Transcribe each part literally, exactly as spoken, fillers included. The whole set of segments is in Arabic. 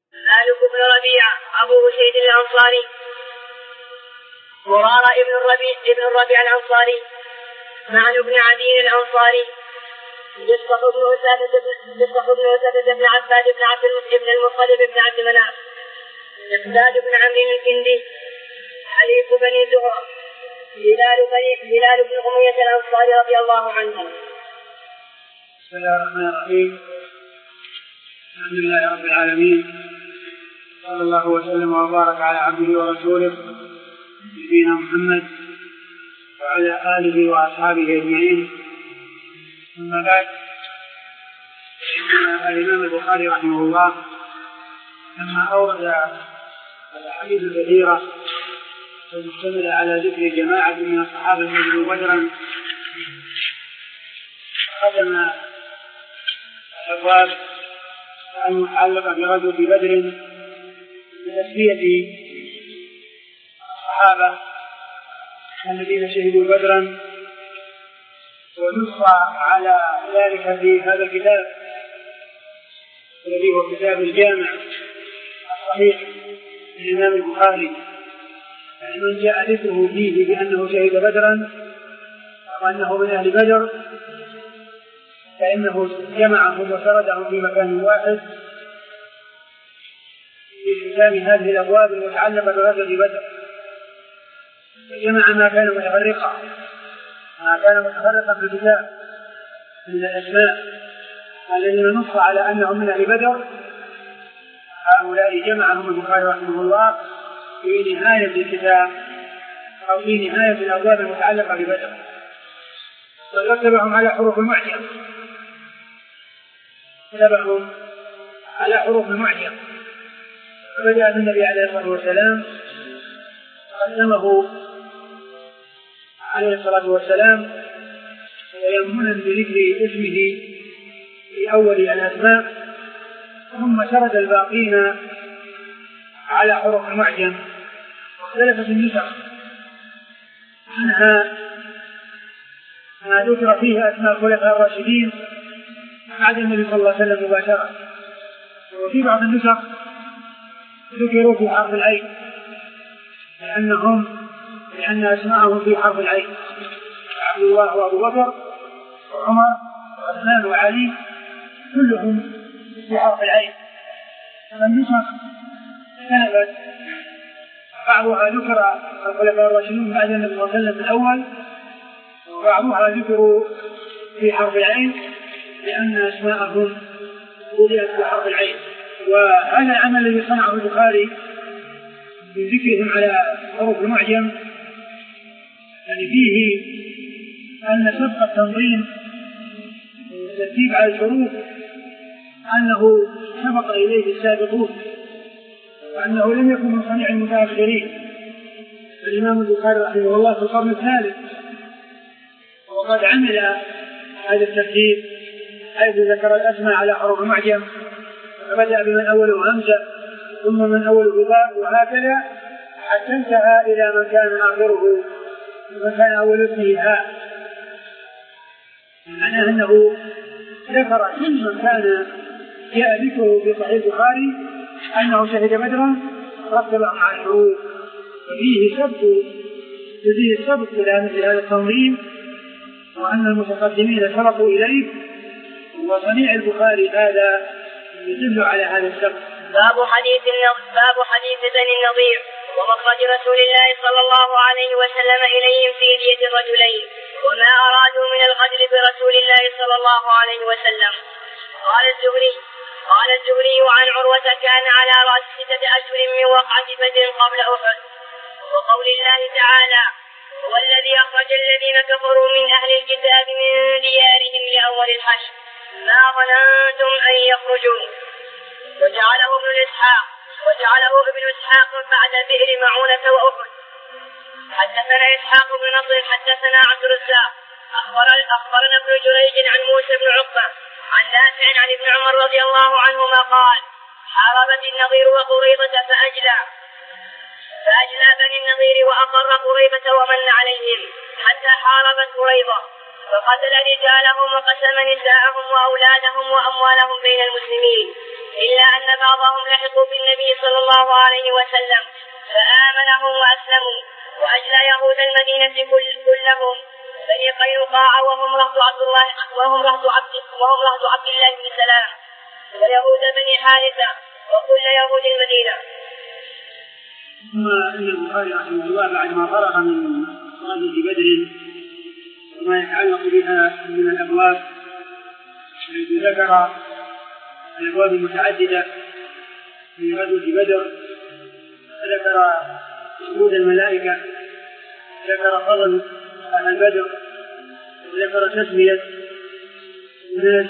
مالك بن ربيعة أبو أسيد الأنصاري. مرارة ابن الربيع ابن الربيع الأنصاري. معن بن عدي الأنصاري. يصطح بن أسامة بن عباد بن عبد بن المطلب بن عبد مناف. مقداد بن عمرو الكندي. حليف بني زهرة. هلال بن هلال بن أمية الأنصاري رضي الله عنه. بسم الله الرحمن الرحيم. الحمد لله رب العالمين، صلى الله وسلم وبارك على عبده ورسوله نبينا محمد وعلى آله وأصحابه أجمعين. أما بعد، الإمام البخاري رحمه الله لما أورد الأحاديث الكثيرة المشتملة على ذكر جماعة من الصحابة وجدوا بدرا، ختم الأبواب المتعلقة بغزوة بدر بتسمية الصحابة الذين شهدوا بدرا، ونص على ذلك في هذا الكتاب الذي هو كتاب الجامع الصحيح للإمام البخاري. من جاء ذكره فيه بأنه شهد بدرا وأنه من أهل بدر فإنه جمعهم وسردهم في مكان واحد في ختام هذه الأبواب المتعلقة بغزوة بدر، جمع ما كان متفرقا ما كان متفرقا في الكتاب من الأسماء الذين نص على أنهم من أهل بدر. هؤلاء جمعهم البخاري رحمه الله في نهاية الكتاب أو في نهاية الأبواب المتعلقة ببدر، ورتبهم على حروف المعجم تبعهم على حروف المعجم. فبدأ النبي عليه الصلاة والسلام قدمه عليه الصلاة والسلام تيمنا بذكر اسمه في أول الأسماء، ثم سرد الباقين على حروف المعجم. واختلفت النسخ عنها ما ذكر فيها أسماء الخلفاء الراشدين بعد النبي صلى الله عليه وسلم مباشرة، وفي بعض النسخ ذكروا في حرف العين لأنهم لأن أسماءهم في حرف العين، عبد الله وأبو بكر وعمر وعثمان وعلي كلهم في حرف العين. فالنسخ اختلفت، بعضها ذكر الخلفاء الراشدين بعد النبي صلى الله عليه وسلم الأول، وبعضها ذكروا في حرف العين لأن أسماءهم وضعت في حرف العين. وهذا العمل الذي صنعه البخاري بذكرهم على حروف المعجم يعني فيه أن سبق التنظيم والترتيب على الحروف أنه سبق إليه السابقون، وأنه لم يكن من صنيع المتأخرين. الإمام البخاري رحمه الله في القرن الثالث وقد عمل هذا الترتيب حيث ذكر الأسماء على حروف المعجم، فبدأ بمن أوله همزة ثم من أوله باء وهكذا حتى انتهى إلى من كان آخره من كان أول اسمه هاء، معناه أنه ذكر كل من كان جاء ذكره في صحيح البخاري أنه شهد بدرا رتبهم على الحروف. ففيه سبق فيه السبق إلى مثل هذا التنظيم، وأن المتقدمين سبقوا إليه، وصنيع البخاري هذا يدل على هذا السبق. باب حديث باب حديث بني النضير ومخرج رسول الله صلى الله عليه وسلم إليهم في دية الرجلين وما أرادوا من الغدر برسول الله صلى الله عليه وسلم. قال الزهري قال الزهري عن عروة كان على رأس ستة أشهر من وقعة بدر قبل أحد. وقول الله تعالى هو الذي أخرج الذين كفروا من أهل الكتاب من ديارهم لأول الحشر ما ظننتم أن يخرجوا. وجعله ابن الإسحاق وجعله ابن إسحاق بعد بئر معونة وأحد. حدثنا إسحاق بن نصر حدثنا عبد الرزاق أخبرنا ابن جريج عن موسى بن عقبة عن نافع عن ابن عمر رضي الله عنهما قال حاربت النضير وقريظة فأجلى فأجلى بني النضير وأقر قريظة ومن عليهم حتى حاربت قريظة فقتل رجالهم وقسم نساءهم وأولادهم وأموالهم بين المسلمين إلا أن بعضهم لحقوا بالنبي صلى الله عليه وسلم فآمنهم وأسلموا، وأجلى يهود المدينة كل كلهم بني قينقاع وهم رهط عبد الله وهم رهط عبد وهم رهط عبد الله بن سلام، ويهود بني حارثة وكل يهود المدينة. ثم ان البخاري رحمه الله بعد ما فرغ من غزوة بدر وما يتعلق بها من الابواب التي ذكر الابواب المتعدده في غزوة بدر، ذكر وجود الملائكه، ذكر فضل اهل بدر، وذكر تسميه الناس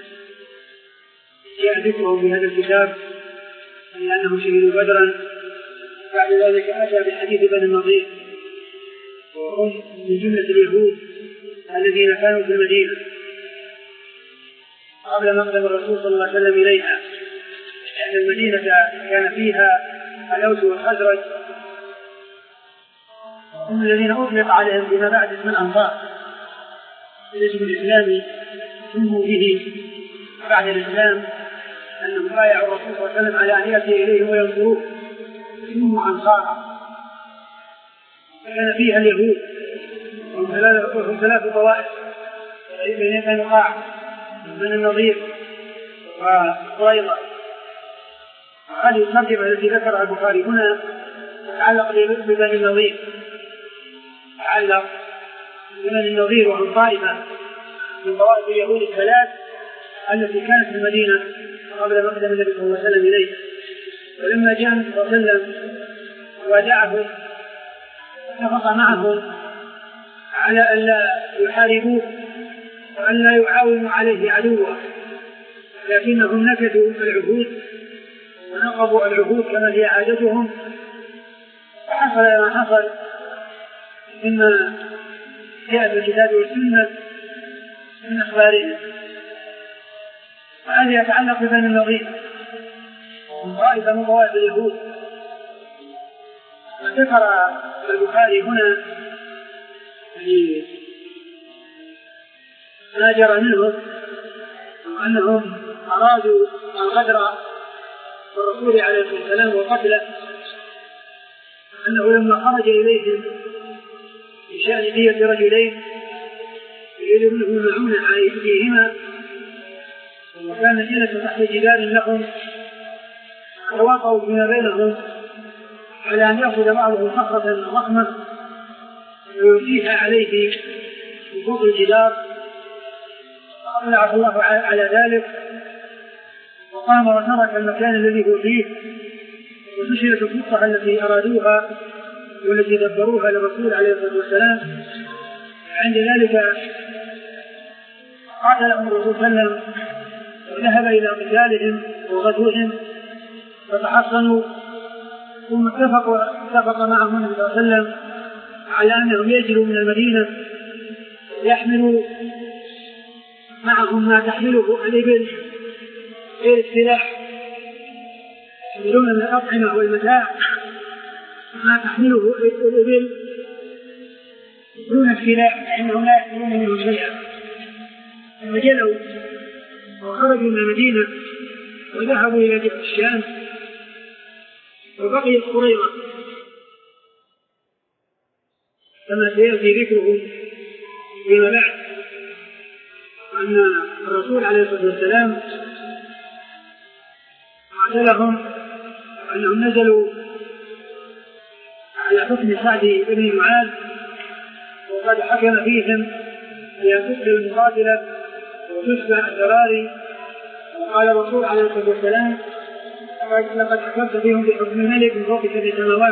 جاء ذكرهم في هذا الكتاب لانهم شهدوا بدرا. بعد ذلك أتى بحديث بني النضير وهم من جملة اليهود الذين كانوا في المدينة قبل مقدم الرسول صلى الله عليه وسلم إليها، لأن المدينة كان فيها الأوس والخزرج هم الذين أطلق عليهم فيما بعد اسم الأنصار، الاسم الإسلامي سموا به بعد الإسلام أنهم بايعوا الرسول صلى الله عليه وسلم على أن يأتي إليهم وينصروه، سموا أنصارا. كان فيها اليهود وهم ثلاث طوائف بني قينقاع بني النضير وقريظة. هذه الترجمة التي ذكرها البخاري هنا تتعلق ببني النضير، تتعلق ببني النضير وهم طائفة من طوائف اليهود الثلاث التي كانت في المدينة قبل مقدم النبي صلى الله عليه وسلم إليه. ولما جاء النبي صلى الله عليه وسلم ودعهم اتفق معهم على أن لا يحاربوه وأن لا يعاونوا عليه عدوه، لكنهم نكثوا العهود ونقضوا العهود كما هي عادتهم، فحصل ما حصل مما جاء في الكتاب والسنة من أخبارهم. وهذا يتعلق ببني النضير طائفة من طوائف اليهود. وذكر البخاري هنا ما جرى منهم وأنهم أرادوا الغدر بالرسول عليه الصلاة والسلام وقتله، أنه لما خرج إليهم بشأن دية رجلين يريد منهم المعونة على أيديهما، وكان جلس تحت جدار لهم تواطؤوا فيما بينهم على أن يأخذ بعضهم صخرة ضخمة ويلقيها عليه من فوق الجدار، فأطلعه الله على ذلك وقام وترك المكان الذي هو فيه، وفشلت الخطة التي أرادوها والتي دبروها للرسول عليه الصلاة والسلام. عند ذلك قاتلهم الرسول صلى الله عليه وسلم وذهب إلى قتالهم وغزوهم فتحصنوا، ثم اتفق اتفق معهم النبي صلى الله عليه وسلم على أنهم يجروا من المدينة يحملوا معهم ما تحمله الإبل غير السلاح، يحملون من الأطعمة والمتاع ما تحمله الإبل دون السلاح، لأنهم لا يحملون منه شيئا. فجلوا وخرجوا من المدينة وذهبوا إلى جبل الشام، وبقيت قريظة كما سيأتي ذكره فيما بعد، أن الرسول عليه الصلاة والسلام قاتلهم أنهم نزلوا على حكم سعد بن معاذ وقد حكم فيهم بأن تقتل المقاتلة وتشبع الذراري، وقال الرسول عليه الصلاة والسلام لقد حكمت فيهم بحكم الملك من فوق سبع سماوات.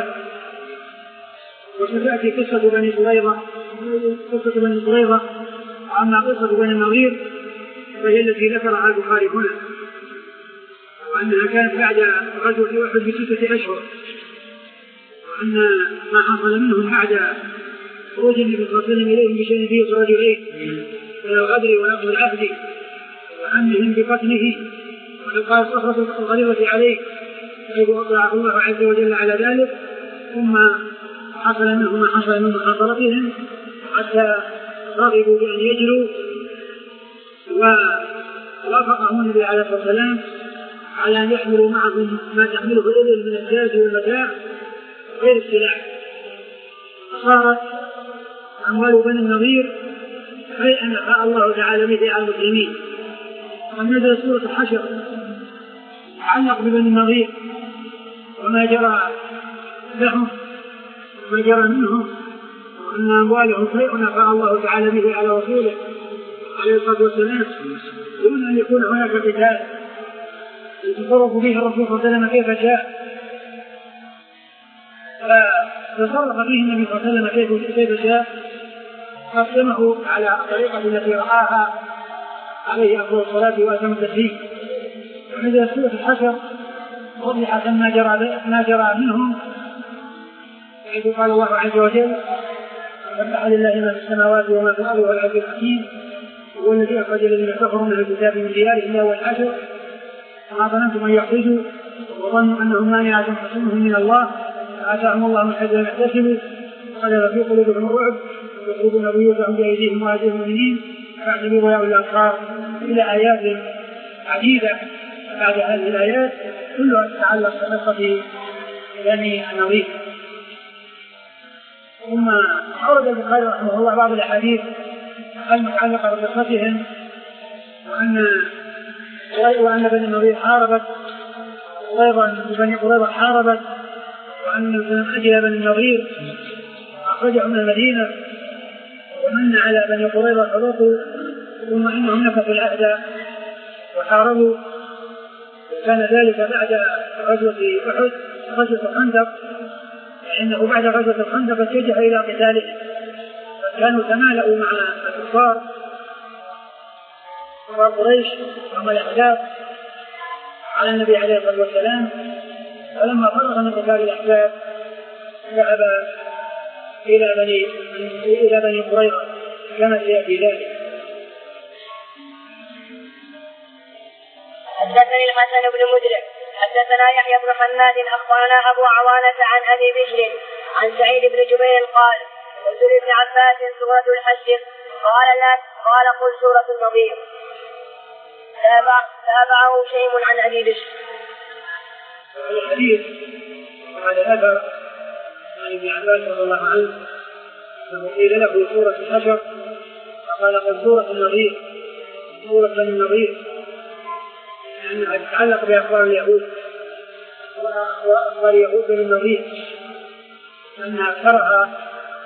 وستأتي قصة بني قريظة قصة بني قريظة أما قصة بني النضير فهي التي ذكرها البخاري هنا، وأنها كانت بعد غزوة أحد بستة أشهر، وأن ما حصل منهم بعد خروج النبي صلى الله عليه وسلم إليهم بشأن دية رجلين من الغدر ونقض العهد وأمرهم بقتله وإلقاء الصخرة الغليظة عليه، حيث أطلعه الله عز وجل على ذلك. ثم حصل منهم ما حصل من مخاطرتهم حتى رغبوا بأن يجروا، ووافقهم النبي عليه الصلاة والسلام على أن يحملوا معهم ما تحمله الإبل من الزاد والمتاع غير السلاح. فصارت أموال بني النضير شيئا أفاء الله تعالى به على المسلمين. ونزل سورة الحشر تعلق ببني النضير وما جرى لهم وما جرى منهم، وأن أموالهم شيء أفاء الله تعالى به على رسوله عليه الصلاة والسلام دون أن يكون هناك قتال يتصرف به الرسول صلى الله عليه وسلم كيف شاء. فتصرف فيه النبي صلى الله عليه وسلم كيف شاء، قسمه على الطريقة التي رآها عليه أفضل الصلاة وأتم التسليم. ونزل سورة الحشر وضحت ما جرى ما جرى منهم، حيث قال الله عز وجل: سبح لله ما في السماوات وما في الأرض والعزيز الحكيم هو الذي أخرج الذين كفروا من الكتاب من ديارهم أول الحشر وما ظننتم أن يخرجوا وظنوا أنهم مانعة حصونهم من الله فآتاهم الله من حيث لم يحتسبوا وقذف في قلوبهم الرعب يخرجون بيوتهم بأيديهم وأيدي المؤمنين فاعتبروا يا أولي الأبصار إلى آيات عديدة. بعد هذه الآيات كلها تتعلق بقصة بني النضير. ثم أورد البخاري رحمه الله بعض الأحاديث المتعلقة بقصتهم، وأن وأن بني النضير حاربت وأيضا بني قريظة حاربت، وأن أجل بني النضير أخرجهم من المدينة ومن على بني قريظة فضلوا، ثم إنهم نكثوا العهد وحاربوا. كان ذلك بعد غزوة أحد غزوة الخندق، لأنه بعد غزوة الخندق اتجه إلى قتاله، فكانوا تمالؤوا مع الكفار وقريش وهم الأحزاب على النبي عليه الصلاة والسلام. فلما فرغ من قتال الأحزاب ذهب إلى بني إلى بني قريظة كما سيأتي ذلك. حدثني الحسن بن مدرك حدثنا يحيى بن حماد أخبرنا أبو عوانة عن أبي بشر عن سعيد بن جبير قال: قلت لابن عباس سورة الحشر قال لا قال قل سورة النضير. تابعه شيء عن أبي بشر. الحديث هذا الأثر عن ابن عباس رضي الله عنه لما قيل له سورة الحشر فقال قل سورة النضير سورة بني النضير، لأنها تتعلق بأخبار اليهود وأخبار اليهود بني النضير، لأن أكثرها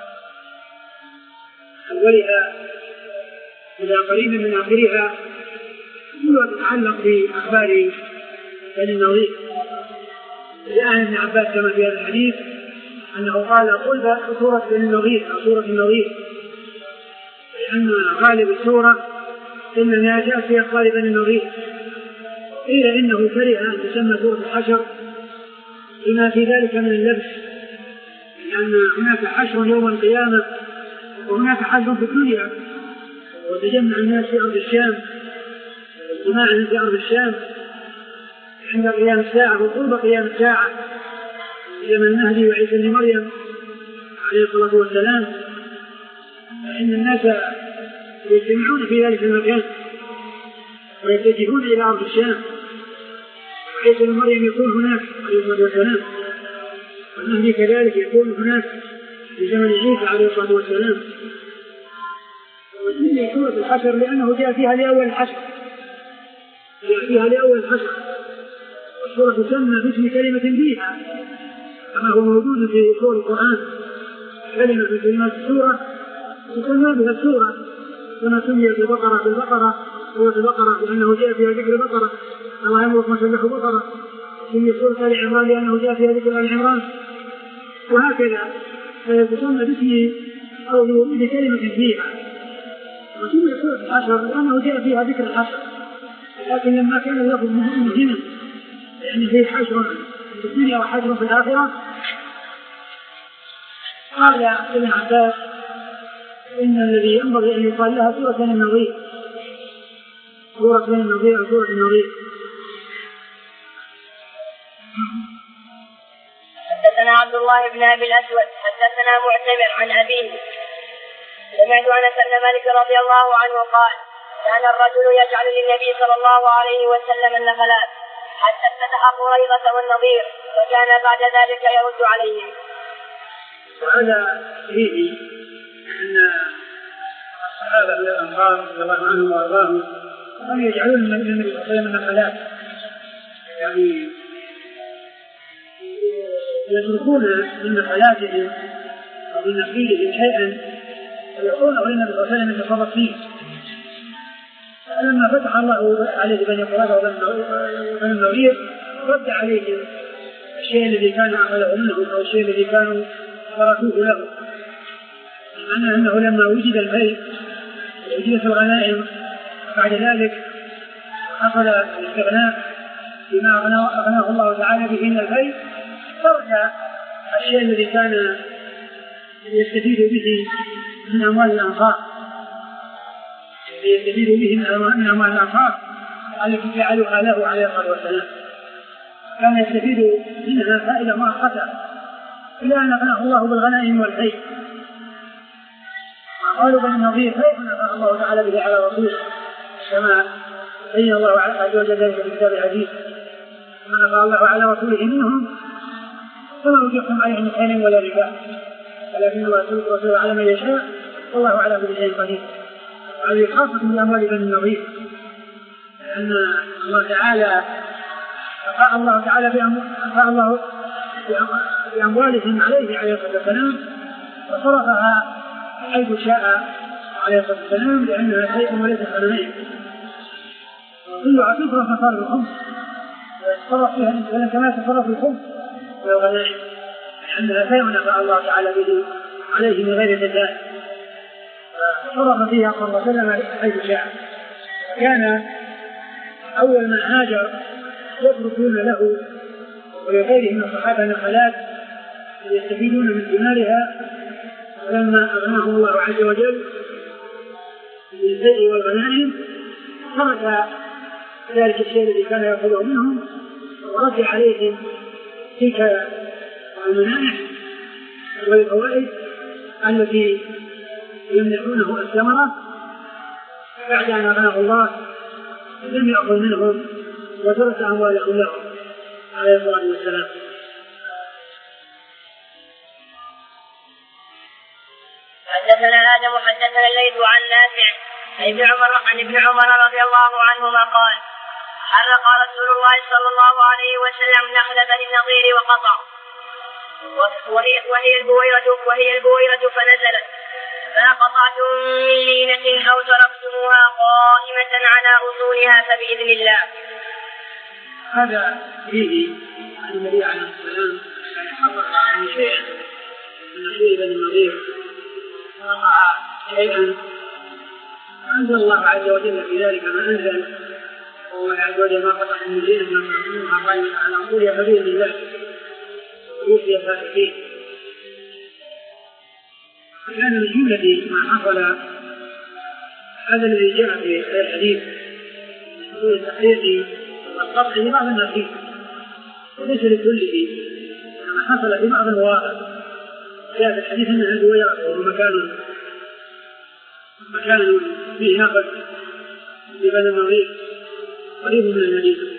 أولها إلى قريب من آخرها كلها تتعلق بأخبار بني النضير. جاء ابن عباس كما في هذا الحديث أنه قال قل سورة بني النضير أو سورة النضير، لأن غالب السورة إنما جاء في أخبار بني النضير. قيل إنه كره أن تسمى سورة الحشر بما في ذلك من اللبس، لأن هناك حشر يوم القيامة وهناك حشر في الدنيا، وتجمع الناس في أرض الشام واجتماع في أرض الشام عند قيام الساعة وقرب قيام الساعة زمن المهدي وعيسى بن مريم عليه الصلاة والسلام، فإن الناس يجتمعون في ذلك المكان ويتجهون إلى أرض الشام، وعيسى بن مريم يكون هناك عليه الصلاة والسلام، والمهدي كذلك يكون هناك في زمن عيسى عليه الصلاة والسلام. وسمي سورة الحشر لأنه جاء فيها لأول الحشر جاء فيها لأول الحشر والسورة تسمى باسم كلمة فيها كما هو موجود في سور القرآن، كلمة في كلمات السورة تسمى بها السورة، كما سميت البقرة بالبقرة سورة البقرة لأنه جاء فيها ذكر البقرة، الله يملك ما سمح بقرة، سمي سورة آل عمران لأنه جاء فيها ذكر آل عمران، وهكذا تسمى باسم أو بكلمة فيها. وسمي سورة الحشر لأنه جاء فيها ذكر الحشر، لكن لما كان اللفظ مهما يعني فيه حشر في الدنيا وحشر في الآخرة قال ابن عباس إن الذي ينبغي أن يقال لها سورة بني النضير سورة بني النضير أو سورة النضير. حدثنا عبد الله بن أبي الأسود حدثنا معتمر عن أبيه سمعت أنس بن مالك رضي الله عنه قال: كان الرجل يجعل للنبي صلى الله عليه وسلم النخلات حتى افتتح قريظة والنضير، وكان بعد ذلك يرد عليهم. وهذا فيه أن الصحابة من الأنصار رضي الله عنهم وأرضاهم كانوا يجعلون من النبي صلى الله عليه وسلم النخلات، يعني يتركون من نخلاتهم أو من نخيلهم شيئا ويقولون للنبي صلى الله عليه وسلم يتصرف فيه. فلما فتح الله عليه بني قريظة وبني النضير رد عليهم الشيء الذي كان عمله منهم أو الشيء الذي كانوا تركوه له، لأن أنه لما وجد البيت وجدت الغنائم بعد ذلك حصل الاستغناء بما أغناه الله تعالى به من البيت، ترك الشيء الذي كان يستفيد به من أموال الأنصار يستفيد به من أموال الأنصار التي جعلوها له عليه الصلاة والسلام، كان يستفيد منها فائدة مؤقتة إلى أن أغناه الله بالغنائم والبيت. قالوا بني النضير كيف نفع الله تعالى به على رسوله كما بين الله عز وجل ذلك في كتاب الحديث، ما نفع الله على رسوله منهم فما وجدتم عليهم خير ولا ربا، ولكن الله رسوله على من يشاء والله على كل شيء قدير. هذه خاصة من أموال بني النضير، لأن الله تعالى أفاء الله تعالى أفاء الله بأموالهم عليه عليه الصلاة والسلام وصرفها حيث شاء عليه الصلاة والسلام، لأنها شيء وليس غنائم، كلها تصرف مصارف الخمس ويتصرف فيها الإنسان كما يتصرف الخمس والغنائم، لأنها شيء نفع الله تعالى به عليه من غير زكاة، فصرف فيها صلى الله عليه وسلم حيث شاء. كان أول ما هاجر يتركون له ولغيره من الصحابة نخلات يستفيدون من ثمارها، ولما أغناه الله عز وجل بالبيع والغنائم ترك ذلك الشيء الذي كان يأخذه منهم ورد عليهم تلك المنائح والفوائد التي يمنحونه الثمرة بعد أن أغناه الله لم يأخذ منهم وترك أموالهم لهم عليه الصلاة والسلام. حدثنا آدم حدثنا الليث عن نافع عن ابن عمر عن ابن عمر رضي الله عنهما قال حرق رسول الله صلى الله عليه وسلم نخلة النضير وقطع وهي, وهي البويرة وهي البويرة فنزلت ما قطعتم من لينة أو تركتموها قائمة على أصولها فبإذن الله. هذا فيه عن النبي عليه السلام أن حرق عن شيئا من نخيل بني النضير وقع شيئا أنزل الله عز وجل في ذلك ما أنزل، والله عز وجل ما قطع من لينة ما تركتموها قائمة على أصولها فبإذن الله ويوفي الفاسقين. كان من جملة ما حصل هذا الذي جاء في الحديث من تحقيق القطع لبعض النخيل وليس لكله، ما حصل في بعض المواقع جاء في الحديث أنها البويرة وهو مكان مكان فيه ناقة لبني النضير قريب من المدينة.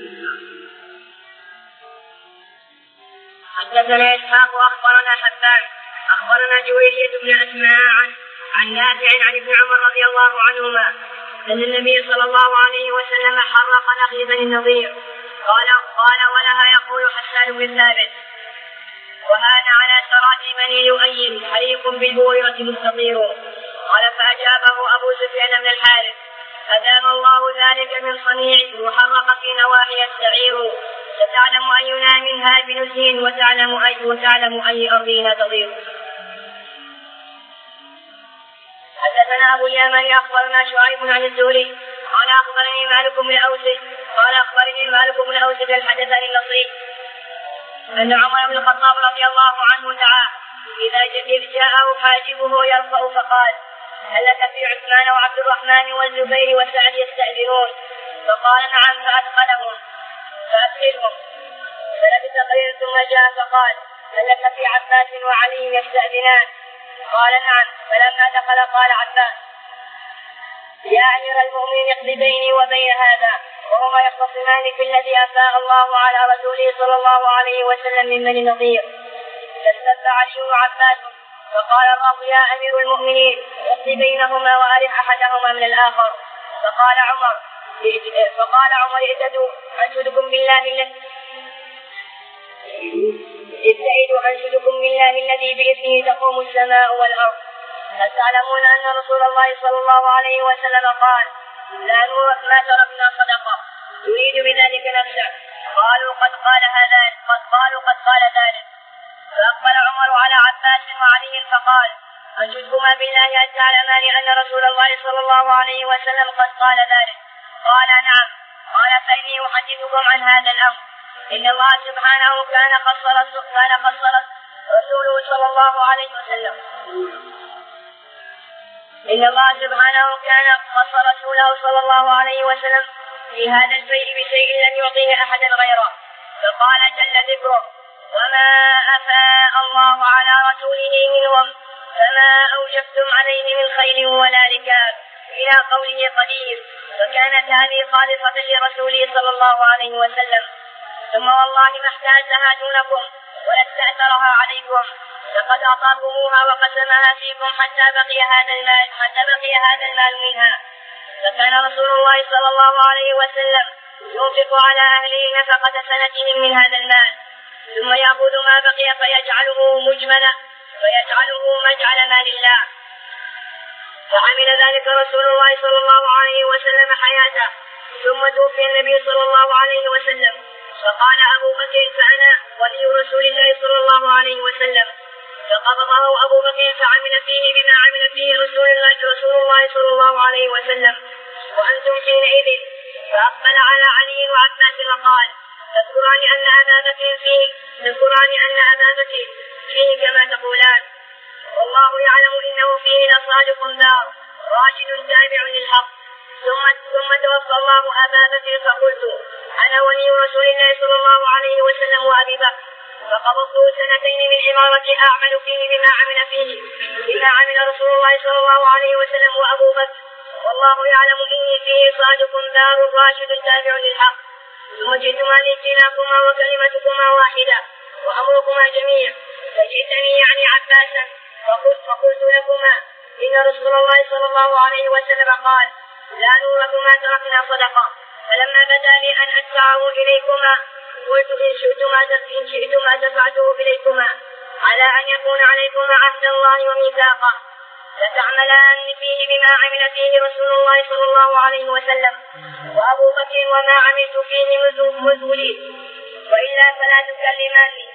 حدثنا إسحاق أخبرنا حبان أخبرنا جويرية بن أسماء عن, عن نافع عن ابن عمر رضي الله عنهما أن النبي صلى الله عليه وسلم حرق نخل بني النضير. قال قال ولها يقول حسان بن ثابت وهذا على سرات بني لؤي حريق بالبويرة مستطير. قال فأجابه أبو سفيان بن الحارث أدام الله ذلك من صنيعك وحرق في نواحي السعير ستعلم أينا منها بنزه وتعلم أي, وتعلم أي أرضها تضير. حدثنا أبو اليمن أخبرنا شعيب عن الزهري قال أخبرني مالك بن أوس قال أخبرني مالك بن أوس الحدثني النصري أن عمر بن الخطاب رضي الله عنه دعا إذا جاءه حاجبه يرفع فقال هل لك في عثمان وعبد الرحمن والزبير وسعد يستأذنون؟ فقال نعم فأدخلهم فأدخلهم فلبث قليلا ثم جاء فقال هل لك في عباس وعلي يستأذنان؟ قال نعم. فلما دخل قال عباس يا أمير المؤمنين اقض بيني وبين هذا وهما يختصمان في الذي أفاء الله على رسوله صلى الله عليه وسلم من بني النضير. فاستفتى علي وعباس فقال الله يا أمير المؤمنين اقض بينهما وأرح أحدهما من الآخر. فقال عمر فقال عمر ابتدوا أنشدكم بالله الذي ابتعدوا أنشدكم بالله الذي بإذنه تقوم السماء والأرض. هل تعلمون أن رسول الله صلى الله عليه وسلم قال لا نورث ما تركنا صدقة يريد بذلك نفسه؟ قالوا قد قال هذا قد قالوا قد قال ذلك. فأقبل عمر على عباس وعلي فقال أنشدكما بالله أن تعلمان أن رسول الله صلى الله عليه وسلم قد قال ذلك؟ قال نعم. قال فإني أحدثكم عن هذا الأمر. إن الله سبحانه كان خص كان خص رسوله صلى الله عليه وسلم إن الله سبحانه كان خص رسوله صلى الله عليه وسلم في هذا البيت بشيء لم يعطيه أحدا غيره. فقال جل ذكره وما أفاء الله على رسوله منهم فما أوجبتم عليه من خيل ولا ركاب إلى قوله قدير. فكانت هذه خالصة لرسوله صلى الله عليه وسلم. ثم والله ما احتاجها دونكم ولا استأثرها عليكم لقد أعطاكموها وقسمها فيكم حتى بقي هذا المال حتى بقي هذا المال منها. فكان رسول الله صلى الله عليه وسلم ينفق على أهله نفقة سنتهم من هذا المال ثم يأخذ ما بقي فيجعله مجملا فيجعله مجعل مال الله. فعمل ذلك رسول الله صلى الله عليه وسلم حياته ثم توفي النبي صلى الله عليه وسلم. فقال أبو بكر فأنا ولي رسول الله صلى الله عليه وسلم. فقبضه أبو بكر فعمل فيه بما عمل فيه رسول الله رسول الله صلى الله عليه وسلم وأنتم حينئذ. فأقبل على علي وعباس وقال تذكران أن أبا بكر فيه تذكران أن أبا بكر فيه كما تقولان والله يعلم إنه فيه لصادق دار راشد تابع للحق. ثم ثم توفى الله أبا بكر فقلت أنا ولي رسول الله صلى الله عليه وسلم وأبي بكر. فقبضت سنتين من عمارة أعمل فيه بما عمل فيه بما عمل رسول الله صلى الله عليه وسلم وأبو بكر والله يعلم إني فيه صادق دار راشد تابع للحق. ثم جئتما لكلاكما وكلمتكما واحدة وأمركما جميع. فجئتني يعني عباسا فقلت, فقلت لكما إن رسول الله صلى الله عليه وسلم قال لا نورث ما تركنا صدقة. فلما بدا لي أن أدفعه إليكما قلت إن شئتما إن شئتما دفعته إليكما على أن يكون عليكما عهد الله وميثاقه فتعملان فيه بما عمل فيه رسول الله صلى الله عليه وسلم وأبو بكر وما عملت فيه منذ لي وإلا فلا تكلماني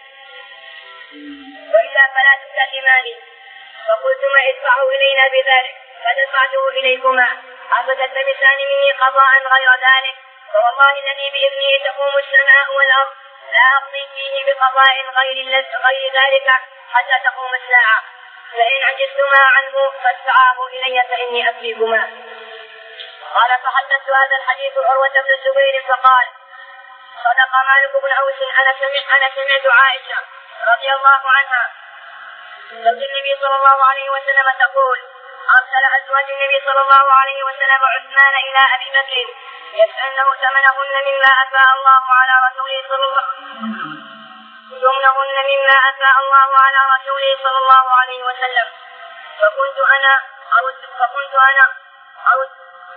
وإلا فلا تكلماني. فقلت ما ادفعه إلينا بذلك فدفعته إليكما أفتلتمسان مني قضاء غير ذلك؟ فوالله الذي بإذنه تقوم السماء والأرض لا أقضي فيه بقضاء غير, غير ذلك حتى تقوم الساعة. فإن عجزتما عنه فادفعاه إلي فإني أكفيكما. قال فحدثت هذا الحديث عروة بن الزبير فقال صدق مالك بن أوس أنا سمعت أنا سمعت عائشة رضي الله عنها زوج النبي صلى الله عليه وسلم تقول أرسل أزواج النبي صلى الله عليه وسلم عثمان إلى أبي بكر يسألنه ثمنهن مما أفاء الله على رسوله صلى الله ثمنهن مما أفاء الله على رسوله صلى الله عليه وسلم. فكنت أنا أرد فكنت أنا أرد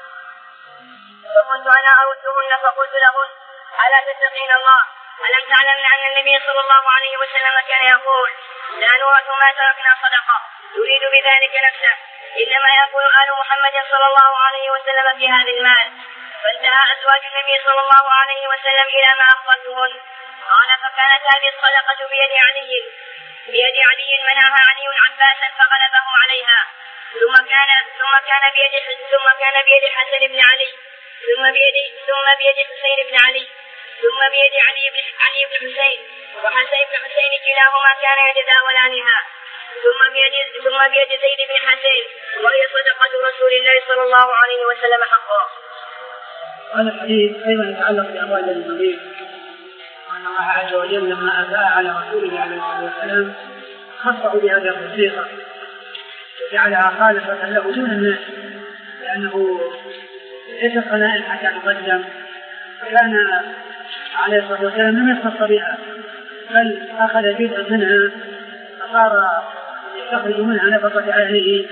فكنت أنا أردهن فقلت لهن ألا تتقين الله ألم تعلمن أن النبي صلى الله عليه وسلم كان يقول لا نورث ما تركنا صدقة يريد بذلك نفسه إنما يقول آل محمد صلى الله عليه وسلم في هذا المال. فانتهى أزواج النبي صلى الله عليه وسلم إلى ما أخبرتهن. قال فكانت هذه الصدقة بيد علي بيد علي منعها علي عباسا فغلبه عليها ثم كان ثم كان بيد ثم كان بيد حسن بن علي ثم بيد ثم بيد حسين بن علي ثم بيد علي بن علي بن حسين وحسين بن حسين كلاهما كان يتداولانها ثم بيد ثم بيد زيد بن حسين وهي صدقة رسول الله صلى الله عليه وسلم حقا. هذا الحديث أيضا يتعلق بأموال النبي وأن الله عز وجل لما أفاء على رسوله عليه الصلاة والسلام خصه بهذه الخصيصة جعلها خالصة له دون الناس لأنه ليس قناعا حتى تقدم كان عليه الصلاة والسلام لم يختص بها، بل أخذ جزءا منها فصار يستخرج منها نفقة أهله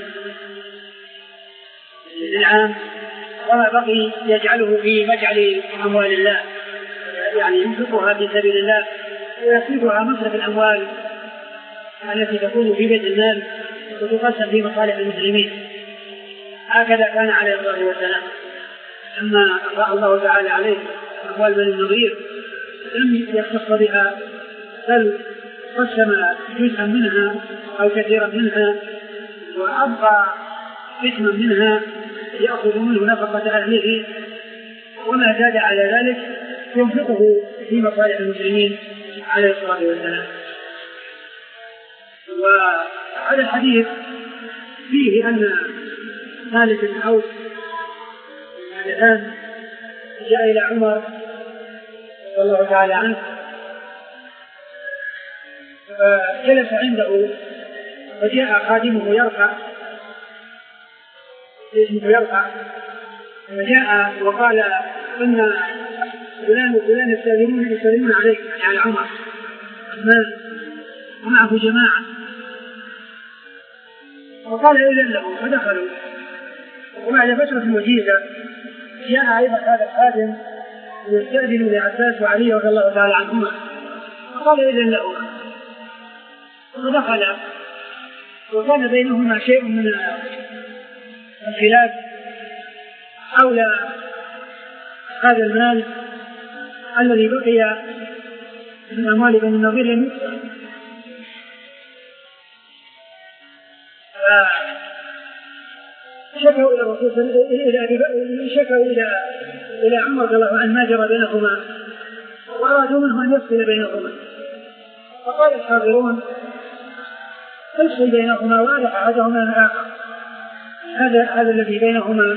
للعام، وما بقي يجعله في مجعل أموال الله، يعني ينفقها في سبيل الله ويصرفها مصرف الأموال التي تكون في بيت المال وتقسم في مصالح المسلمين. هكذا كان عليه الصلاة والسلام. لما أفاء الله تعالى عليه أموال بني النضير لم يختص بها، بل قسم جزءا منها أو كثيرا منها وأبقى قسما منها يأخذ منه نفقة أهله، وما زاد على ذلك ينفقه في مصالح المسلمين عليه الصلاة والسلام. وهذا الحديث فيه أن مالك بن عوف الآن جاء إلى عمر رضي الله تعالى عنه فجلس عنده، فجاء خادمه يرقى اسمه يرقى، فجاء وقال إن فلان وفلان يستأذنون يستأذنون عليك يعني عمر المال ومعه جماعة، وقال إذن له فدخلوا. وبعد فترة وجيزة جاء أيضا هذا الخادم يستأذن لعباس وعلي رضي الله تعالى عنهما، فقال إذن له فدخل، وكان بينهما شيء من الخلاف حول هذا المال الذي بقي من أموال بني النضير لم يقسم. شكوا إلى الرسول شكوا إلى إلى عمر رضي الله عنه ما جرى بينهما، وأرادوا منه أن يفصل بينهما، فقال الحاضرون افصل بينهما وأرح أحدهما من الآخر، هذا هذا الذي بينهما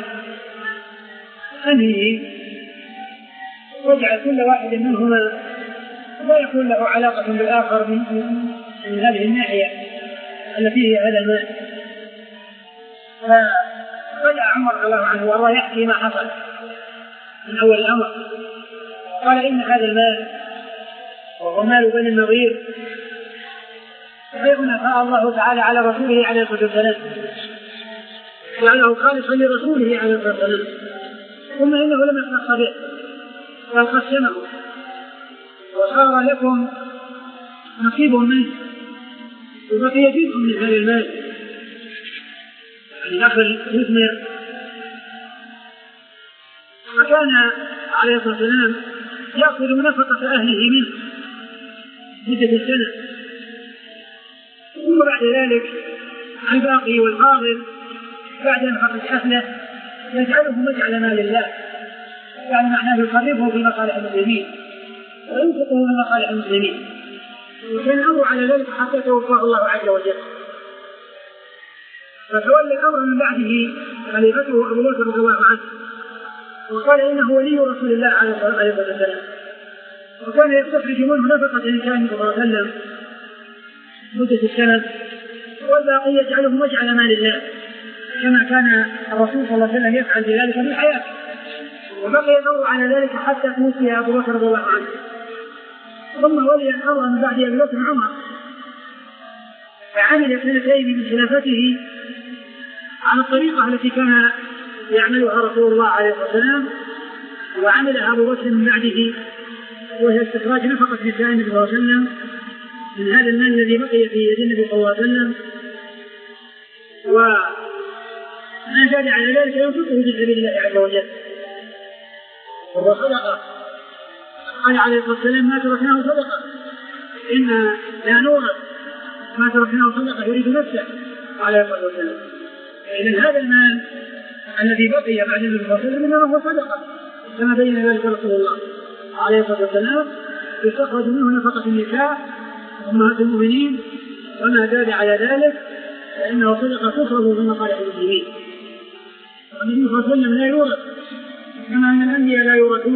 أنهي، واجعل كل واحد منهما لا يكون له علاقة بالآخر من, من هذه الناحية التي هي هذا المال. فبدأ عمر رضي الله عنه وهو يحكي ما حصل من أول الأمر، قال إن هذا المال وهو مال بني النضير خير أفاء الله تعالى على رسوله عليه الصلاة والسلام، وعله خالصا لرسوله عليه الصلاة والسلام، ثم إنه لم يختص به بل قسمه وصار لكم نصيب منه، وبقي جزء من هذا المال يعني دخل يثمر. فكان عليه الصلاة والسلام يأخذ نفقة أهله منه مدة السنة، ثم بعد ذلك الباقي والفاضل بعد نفقة أهله يجعله مجعل مال الله، يعني معناه يقربه في مصالح المسلمين وينفقه في مصالح المسلمين، وكان الأمر على ذلك حتى توفاه الله عز وجل. فتولى الأمر من بعده خليفته أبو بكر رضي الله عنه، وقال إنه ولي رسول الله عليه الصلاة والسلام، وكان يستخرج منه نفقة الإنسان صلى الله عليه وسلم مدة السنة، والباقي يجعله مجعل مال الله كما كان الرسول صلى الله عليه وسلم يفعل بذلك في حياته. وبقي الأمر على ذلك حتى توفي أبو بكر رضي الله عنه، ثم ولي الأمر من بعد أبي بكر عمر، فعمل سنتين من خلافته على الطريقة التي كان يعملها رسول الله عليه الصلاة والسلام، وعملها أبو بكر من بعده، وهي استخراج نفقة نساء النبي صلى الله عليه وسلم من هذا المال الذي بقي في يد النبي صلى الله عليه وسلم، وما زاد على ذلك ينفقه في سبيل الله عز وجل وهو صدقة. قال عليه الصلاة والسلام ما تركناه صدقة، إن لا نورث ما تركناه صدقة يريد نفسه عليه الصلاة والسلام. إذن هذا المال الذي بقي بعد النبي صلى الله عليه وسلم إنما هو صدقة كما بين ذلك رسول الله عليه الصلاة والسلام، يستخرج منه نفقة النساء أمهات المؤمنين، وما زاد على ذلك فإنه صدقة تفرض في مصالح المسلمين. والنبي صلى الله عليه وسلم لا يورث كما أن الأنبياء لا يورثون،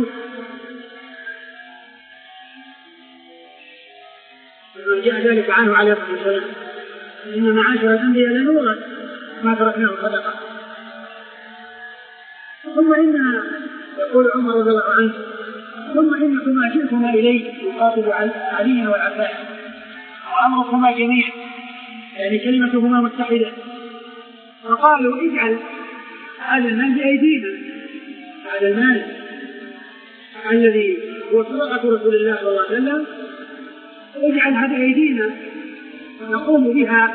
ومن جاء ذلك عنه عليه الصلاة والسلام إن معاشر الأنبياء لا نورث ما تركناه صدقة. ثم إن يقول عمر رضي الله عنه ثم إنكما جئتما إليه يخاطب عليا والعباس وأمركما جميعا يعني كلمتهما متحدة، فقالوا اجعل هذا المال بأيدينا، هذا المال الذي هو صدقة رسول الله صلى الله عليه وسلم اجعلها بأيدينا نقوم بها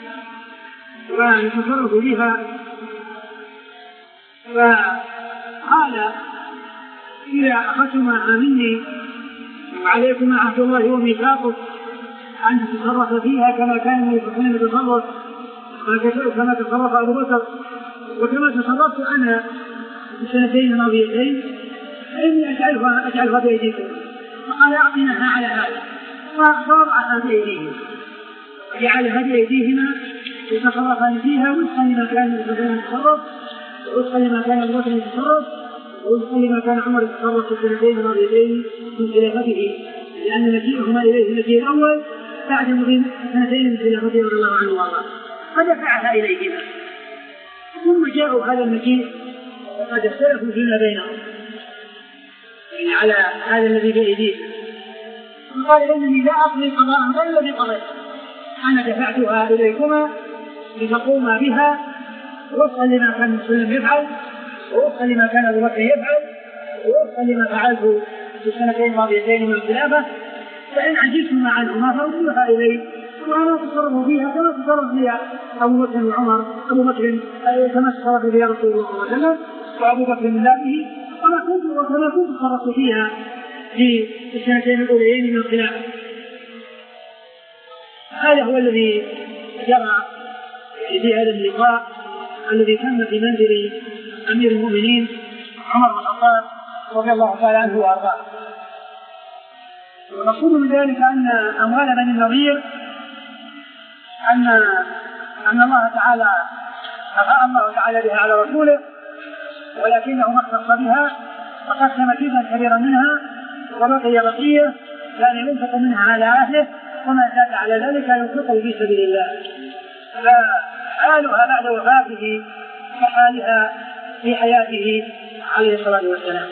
ونتصرف بها. فقال إذا أخذتما مني وعليكما عهد الله وميثاقه أن تتصرف فيها كما كان النبي صلى الله عليه وسلم يتصرف، كما تصرف أبو بكر وكما تصرفت أنا بسنتين ماضيتين فإني أجعلها أجعلها بأيديكم. فقال أعطيناها على هذا ووضعها بأيديهم وجعلها بأيديهما يتصرفان فيها وفقا لما كان الرسول يتصرف وفقا لما كان أبو بكر يتصرف وفقا لما كان عمر يتصرف في السنتين الماضيتين من خلافته، لأن مجيئهما إليه المجيء الأول بعد مضي سنتين من خلافته رضي الله عنه وارضاه فدفعها إليهما. ثم جاءوا هذا المجيء وقد اختلفوا فيما بينهم يعني على هذا الذي بأيديهم، فقال إنني لا أقضي قضاء غير الذي قضيت، أنا دفعتها إليكما لتقوما بها وفقا لما كان مسلم يفعل ووفقا لما كان أبو بكر يفعل ووفقا لما فعلت في السنتين الماضيتين من الخلافة، فإن عجزتما عنهما فأردوها إلي وأنا أتصرف فيها كما تصرف فيها أبو بكر وعمر أبو بكر كما تصرف فيها رسول الله صلى الله عليه وسلم وأبو بكر من ذاته وما كنت وكما كنت تصرفت فيها في السنتين الأوليين من الخلافة. هذا هو الذي جرى في هذا اللقاء الذي تم في منزل أمير المؤمنين عمر بن الخطاب رضي الله تعالى عنه وأرضاه. ونقول من ذلك أن أموال بني النضير أن أن الله تعالى أفاء الله تعالى بها على رسوله ولكنه ما اختص بها وقسم جزءا كبيرا منها وبقي بقية كان ينفق منها على أهله وما زاد على ذلك ينفقه في سبيل الله. فحالها بعد وفاته كحالها في حياته عليه الصلاة والسلام.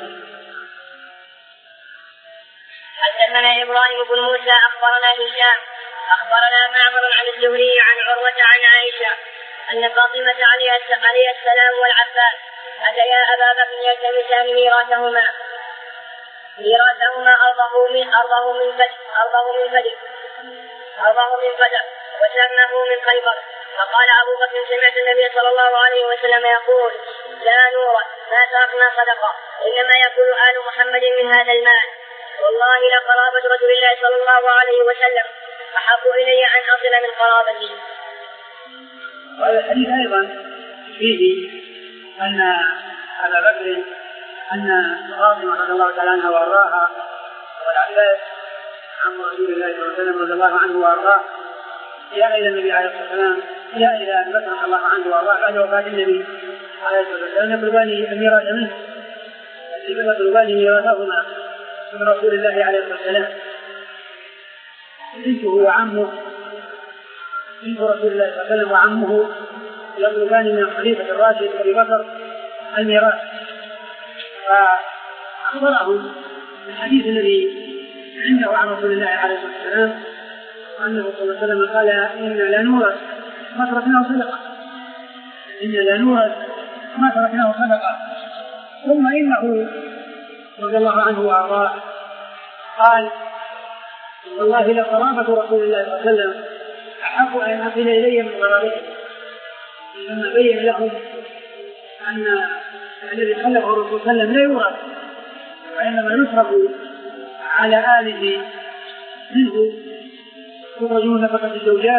حدثنا إبراهيم بن موسى أخبرنا هشام أخبرنا معمر عن الزهري عن عروة عن عائشة أن فاطمة عليه السلام والعباس أتيا أبا بكر يلتمسان ميراثهما ميراثهما أرضه من أرضه من فدك أرضه من فدك أرضه من فدك وسمه من خيبر. فقال أبو بكر سمعت النبي صلى الله عليه وسلم يقول لا نورث ما تركنا صدقة إنما يقول آل محمد من هذا المال والله لقرابة رسول الله صلى الله عليه وسلم أحب إلي أن أصل من قرابتي. وهذا الحديث أيضا فيه أن أبا بكر أن فاطمة رضي الله تعالى عنها وأرضاها والعباس عم رسول الله صلى الله عليه وسلم رضي الله عنه وأرضاه جاء إلى النبي عليه الصلاة والسلام جاء إلى أبي بكر رضي الله عنه وأرضاه بعد وفاة النبي عليه الصلاة والسلام يطلبان الميراث منه يطلبان ميراثهما من رسول الله عليه الصلاة والسلام بنته وعمه بنت رسول الله صلى الله عليه وسلم وعمه يطلبان من الخليفة الراشد أبي بكر الميراث. فأخبرهم الحديث الذي عنده عن رسول الله عليه الصلاة والسلام أنه صلى الله عليه وسلم قال إن لا نورث ما تركناه صدقة إن لا نورث ما تركناه صدقة. ثم إنه رضي الله عنه وأرضاه قال والله لقرابة رسول الله صلى الله عليه وسلم أحب أن أصل إلي من قرابته. لما بين لهم أن الذي خلفه الرسول صلى الله عليه وسلم لا يورث وإنما يصرف على آله منه يخرجون نفقة الزوجات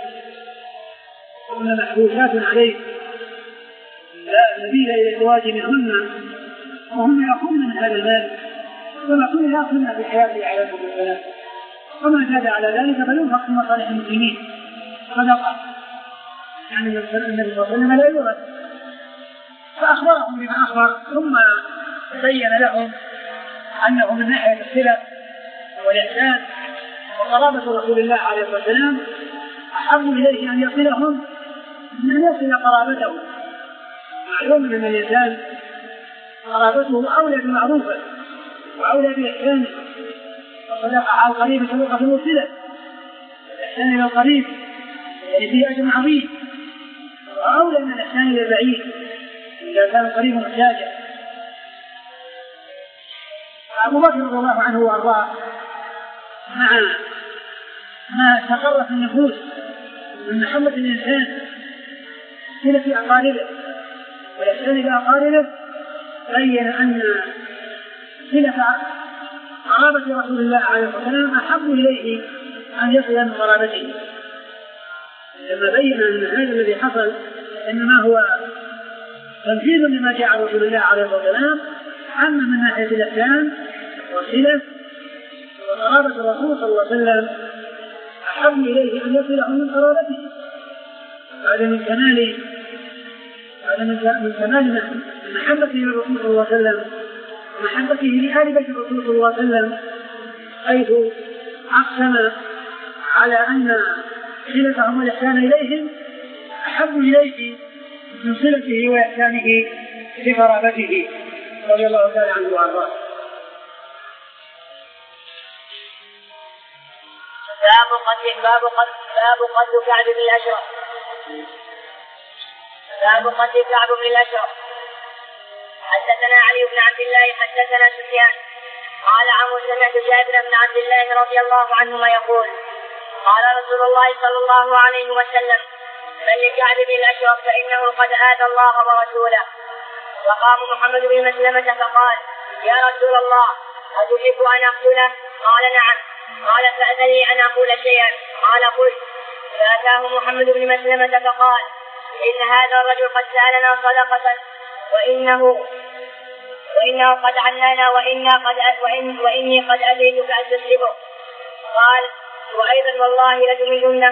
وهن محبوسات عليه لا سبيل إلى الزواج منهن وهم يأخذن من هذا المال كما كنا يأخذن في حياته عليه الصلاة والسلام وما زاد على ذلك فينفق في مصالح المسلمين صدقة يعني النبي صلى الله عليه وسلم لا يورث. فأخبرهم بما أخبر ثم بين لهم أنه من ناحية الصلة والإحسان وقرابة رسول الله عليه الصلاة والسلام أحب إليه أن يصلهم من أن يصل قرابته. معلوم أن الإنسان قرابته أولى بمعروفه وأولى بإحسانه، والصدقة على القريب صدقة موصلة، الإحسان إلى القريب يعني فيه أجر عظيم، وأولى من الإحسان إلى البعيد إذا كان القريب محتاجا. أبو بكر رضي الله عنه وأرضاه مع ما استقر في النفوس من محبة الإنسان صلة أقاربه والإحسان إلى أقاربه، بين أن صلة قرابة رسول الله عليه الصلاة والسلام أحب إليه أن يصل من قرابته، لما بين أن هذا الذي حصل إنما هو تنفيذ لما جاء رسول الله عليه الصلاة والسلام، أما من ناحية الإحسان والصلة وقرابة الرسول صلى الله عليه وسلم أحب إليه أن يصله من قرابته. هذا من كمال هذا من كمال محبته للرسول صلى الله عليه وسلم ومحبته لآل بيت الرسول صلى الله عليه وسلم، حيث أقسم على أن صلتهم والإحسان إليهم أحب إليه من صلته وإحسانه لقرابته رضي الله تعالى عنه وأرضاه. باب قتل باب قتل باب قتل كعب بن الأشرف. باب قتل كعب بن الأشرف. حدثنا علي بن عبد الله حدثنا سفيان قال عمرو سمعت جابر بن عبد الله رضي الله عنهما يقول قال رسول الله صلى الله عليه وسلم من لكعب بن الأشرف فإنه قد آذى الله ورسوله. وقام محمد بن مسلمة فقال يا رسول الله أتحب أن أقتله؟ قال نعم. قال فأذن لي أن أقول شيئا؟ قال قل. فأتاه محمد بن مسلمة فقال إن هذا الرجل قد سألنا صدقة وإنه وإنه قد عنانا وإنا قد وإن وإني قد أتيتك أن تسلبه. قال وأيضا والله لتملنه.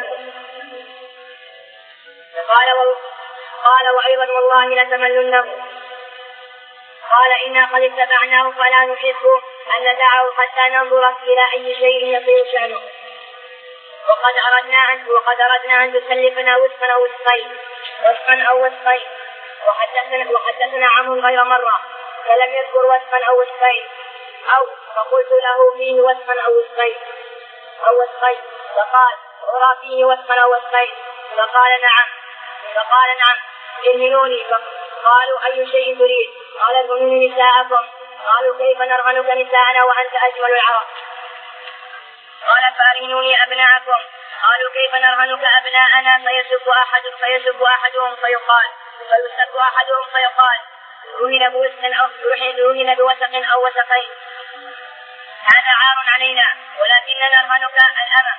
قال قال وأيضا والله لتملنه. قال إنا قد اتبعناه فلا نحب أن ندعه حتى ننظر إلى أي شيء يصير شأنه. وقد أردنا أن وقد أردنا أن تسلفنا وسقا أو وسقين وسقا أو وسقين. وحدثنا وحدثنا عنه غير مرة فلم يذكر وسقا أو وسقين أو فقلت له فيه وسقا أو وسقين أو وسقين فقال أرى فيه وسقا أو وسقين. فقال نعم فقال نعم إرهنوني. قالوا أي شيء تريد؟ قال ارهنوني نساءكم. قالوا كيف نرهنك نساءنا وأنت أجمل العرب؟ قال فأرهنوني أبناءكم. قالوا كيف نرهنك أبناءنا؟ فيسب أحد فيسب أحدهم فيقال فيسب أحدهم فيقال رهن بوسق أو رهن بوسق أو وسقين. هذا عار علينا ولكننا نرهنك الأمة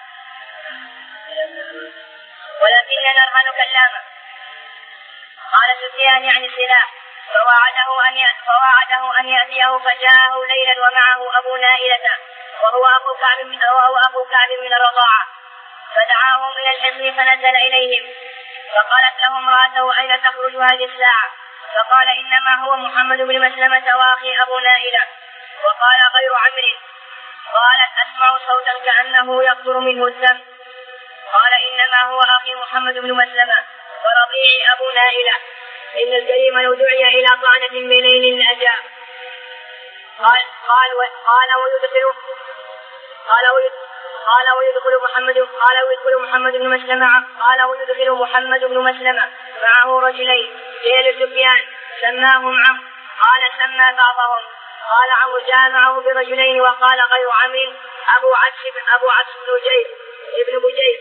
ولكننا نرهنك اللامة. قال سفيان يعني سلاح. فوعده أن فوعده أن يأتيه فجاءه ليلا ومعه أبو نائلة وهو أخو كعب من وهو أخو كعب من الرضاعة. فدعاهم إلى الحصن فنزل إليهم فقالت له امرأته أين تخرج هذه الساعة؟ فقال إنما هو محمد بن مسلمة وأخي أبو نائلة. وقال غير عمرو. قالت أسمع صوتا كأنه يقطر منه الدم. قال إنما هو أخي محمد بن مسلمة ورضيعي أبو نائلة. إن الكريم لو دعي إلى طعنة بليل لأجاب. قال قال قال ويدخل قال قال ويدخل محمد قال ويدخل محمد بن مسلمة قال ويدخل محمد بن مسلمة معه رجلين. قيل سفيان سماهم عمرو. قال سمى بعضهم. قال عمرو جاء معه برجلين. وقال غير عمرو أبو عبس أبو عبس بن جيب ابن بجيب.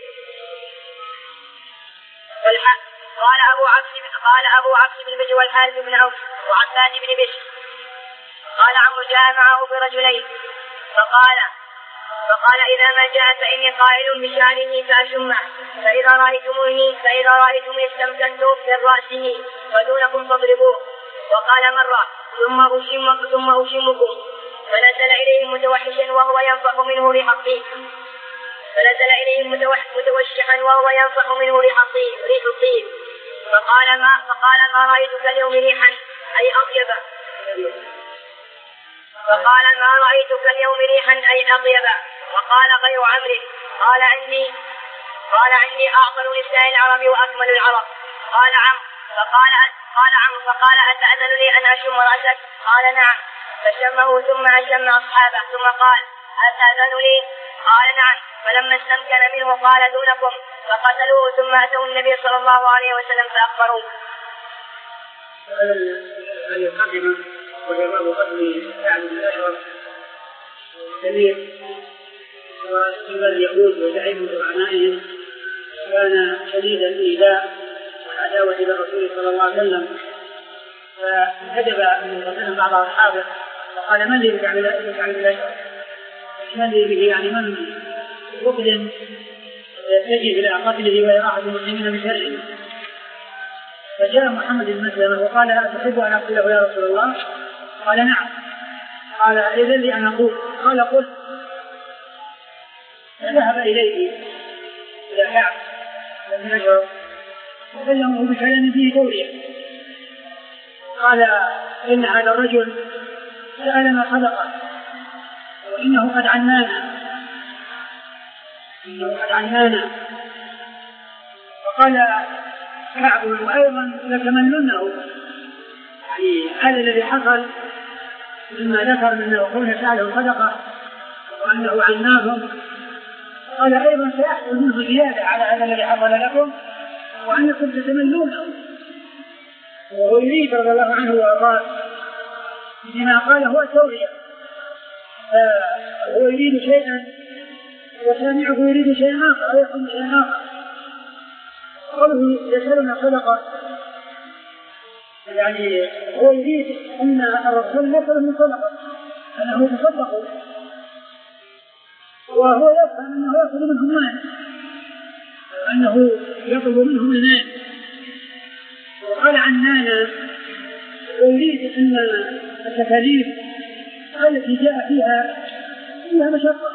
قال أبو عبس قال أبو عبس بن بجر والحارث بن عوف وعباد بن بشر. قال عمرو جاء معه برجلين فقال فقال إذا ما جاء فإني قائل بشعره فأشمه فإذا رأيتموني فإذا رأيتموني استمكنت من رأسه فدونكم فاضربوه. وقال مرة ثم أشمكم ثم أشمكم. فنزل إليهم متوحشا وهو ينفخ منه ريح الطيب فنزل إليهم متوشحا وهو ينفخ منه ريح الطيب. فقال ما فقال ما رأيتك اليوم ريحا أي أطيب فقال ما رأيتك اليوم ريحا أي أطيب. وقال غير عمرو قال عندي قال عندي أعقل نساء العرب وأكمل العرب. قال عم فقال قال عم فقال أتأذن لي أن أشم رأسك؟ قال نعم. فشمه ثم أشم أصحابه ثم قال هل تأذن لي؟ قال نعم. فلما استمكن منه قال دونكم فقتلوه ثم أتوا النبي صلى الله عليه وسلم فأخبروه. المقدمة وجواب قتل سعد بن الأشرف كبير وإما اليهود وزعيم أعمائهم كان شديد الإيذاء والعداوة إلى الرسول صلى الله عليه وسلم، فكتب من بعض أصحابه وقال من لي بسعد بن الأشرف؟ من لي به يعني من يقدم يتجه إلى قتله ويراعي المسلمين بشره. فجاء محمد بن مسلمة وقال أتحب أن أقتله يا رسول الله؟ قال نعم. قال إذن لي أن أقول؟ قال قل. فذهب إليه إلى كعب بن الأشرف وكلمه بكلام فيه تورية. قال إن هذا الرجل سألنا صدقة وإنه قد عنانا إنه قد عنانا وقال كعب وأيضا لتمنونه، يعني هذا الذي حصل مما ذكر منه كون سأله صدقة وأنه عناهم، قال أيضا سيحصل منه زيادة على هذا الذي حصل لكم وأنكم تتمنونه. وهو يريد رضي الله عنه وأرضاه بما قال هو التورية، فهو يريد شيئا وسامعه يريد شيئا آخر ويقول شيئا آخر. قوله يسألنا صدقة يعني هو يريد أن الرسول يسأل من صدقة أنه يتصدق، وهو يفهم أنه يأخذ منهم مال أنه يطلب منهم المال. وقال عنانا ويريد أن التكاليف التي جاء فيها فيها مشقة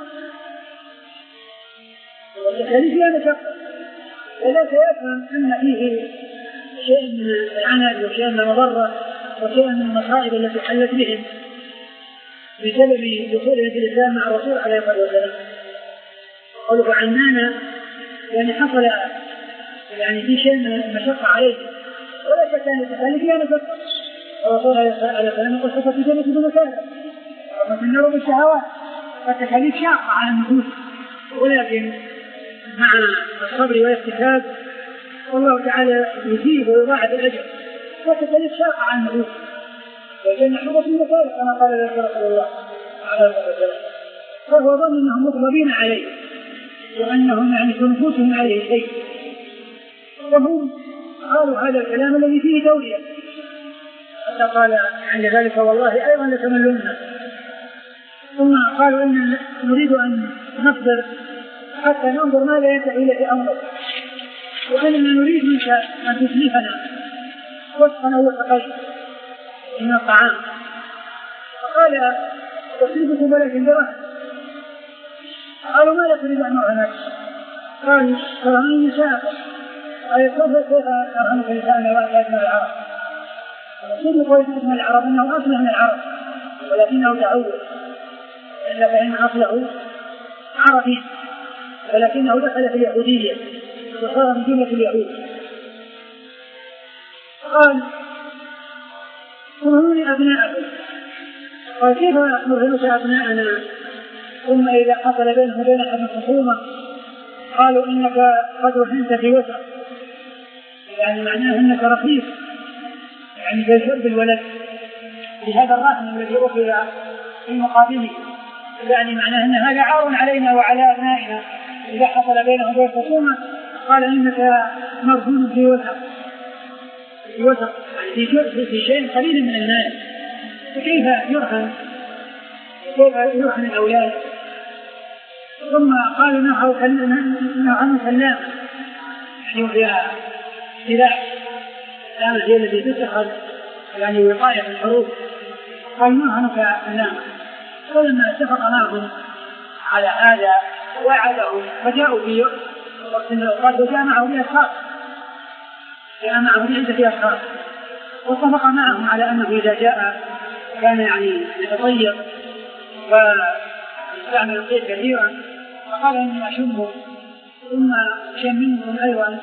والتكاليف فيها مشقة، وذلك يفهم أن فيه شيء من العناد وشيء من المضرة وشيء من المصائب التي حلت بهم بسبب دخولهم في الإسلام مع الرسول عليه الصلاة والسلام. قوله عنانا يعني حصل يعني في شيء من المشقة عليه، ولا شك أن التكاليف فيها مشقة. الرسول عليه الصلاة والسلام يقول حصل في جنة بمكانه وفي النار بالشهوات، فالتكاليف شاقة على النفوس، ولكن مع الصبر والاحتساب والله تعالى يجيب ويضاعف الأجر، والتكاليف شاقة على النفوس لكن حدث المثال كما قال ذلك رسول الله عليه الصلاة والسلام. فهو ظن أنهم مطلبين عليه وأنهم يعني في نفوسهم عليه شيء، وهم قالوا هذا الكلام الذي فيه تورية. حتى قال عند ذلك والله أيضا لتملنا، ثم قالوا إن نريد أن نصبر حتى ننظر ماذا ينتهي إليه أمرك، وأننا نريد منك أن تسلفنا وصفا أو وثقين من الطعام. فقال تسلفكم ولكن برهن. قالوا ماذا تريد أن نرهنك؟ قال ترهن النساء. قال كيف كيف ترهنك النساء أن رأيت من العرب؟ الرسول يقول من العرب أنه أصله من العرب ولكنه تعود، إلا فإن أصله عربي ولكنه دخل في اليهودية وصار من جملة اليهود. قال ترهنوني أبناءكم. قال كيف نرهنك أبناءنا ثم إذا حصل بينه وبين أحد الخصومة قالوا إنك قد رهنت في وسط، يعني معناه أنك رخيص يعني في شرب الولد بهذا الرهن الذي أخذ في مقابله، يعني معناه أن هذا عار علينا وعلى أبنائنا إذا حصل بينهم وبين الخصومة. قال إنك مرهون في وسط في وسط في, في شيء قليل من الناس، فكيف يرهن كيف يرهن الأولاد؟ ثم قالوا نحو عنه سلام، يعني فيها سلاح سلامة هي التي تتخذ يعني وقاية الحروب. قال نرهنك سلام. فلما اتفق معهم على هذا وعدهم فجاءوا في وقت من الأوقات وجاء معه بأشخاص جاء معه بعدة أشخاص واتفق معهم على أنه إذا جاء كان يعني يتطيب ويستعمل الطيب كثيرا، فقال إني أشمه ثم شممهم أيضا،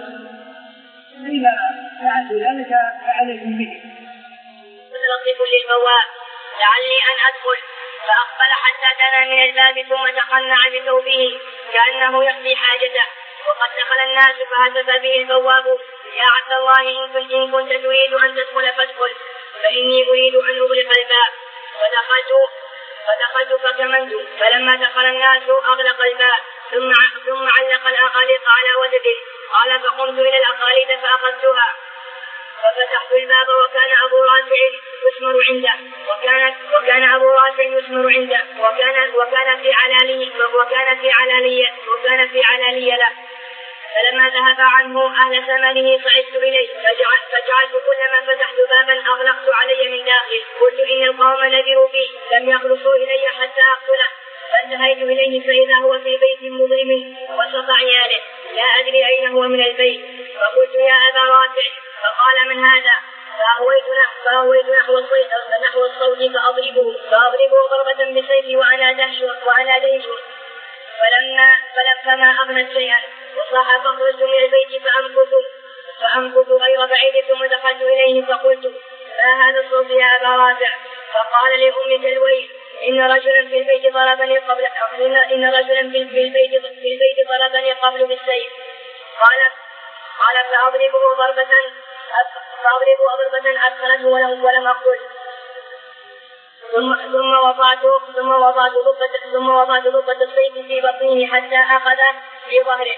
إذا فعلت ذلك فعليكم به. مثل لكل البواب لعلي أن أدخل، فأقبل حتى دنا من الباب ثم تقنع بثوبه كأنه يقضي حاجته، وقد دخل الناس فهتف به البواب: يا عبد الله إن كنت, إن كنت تريد أن تدخل فادخل، فإني أريد أن أغلق الباب. فدخلت فدخلت فكمنت، فلما دخل الناس أغلق الباب ثم ثم علق الأقاليط على وجهه. قال: فقمت إلى الأقاليط فأخذتها ففتحت الباب وكان أبو رافع يثمر عنده وكان وكان أبو رافع يثمر عنده وكان وكان في علالية وكان في علالية وكان في علالية له. فلما ذهب عنه أهل ثمنه صعدت إليه فجعل فجعلت كلما فتحت بابا أغلقت علي من داخل. قلت: إن القوم نذروا بي لم يخلصوا إلي حتى أقتله. فانتهيت إليه فإذا هو في بيت مظلم وسط عياله لا أدري أين هو من البيت. فقلت: يا أبا رافع. فقال: من هذا؟ فأهويت نحو نحو الصوت فأضربه فأضربه ضربة بسيفي وأنا دهش وأنا دهش فلما فلما أغنت شيئا وصاح فخرجت من البيت فأمكث فأمكث غير بعيد ثم دخلت إليه فقلت: ما هذا الصوت يا أبا رافع؟ فقال: لأمك الويل، إن رجلا في البيت ضربني قبل إن, إن رجلا في البيت في البيت ضربني قبل بالسيف. قال قال فأضربه ضربة فأضربه ضربة أدخلته ولم ولم أقتل. ثم ثم وضعت ثم وضعت ضربة ثم وضعت ضربة السيف في بطنه حتى أخذ في ظهره.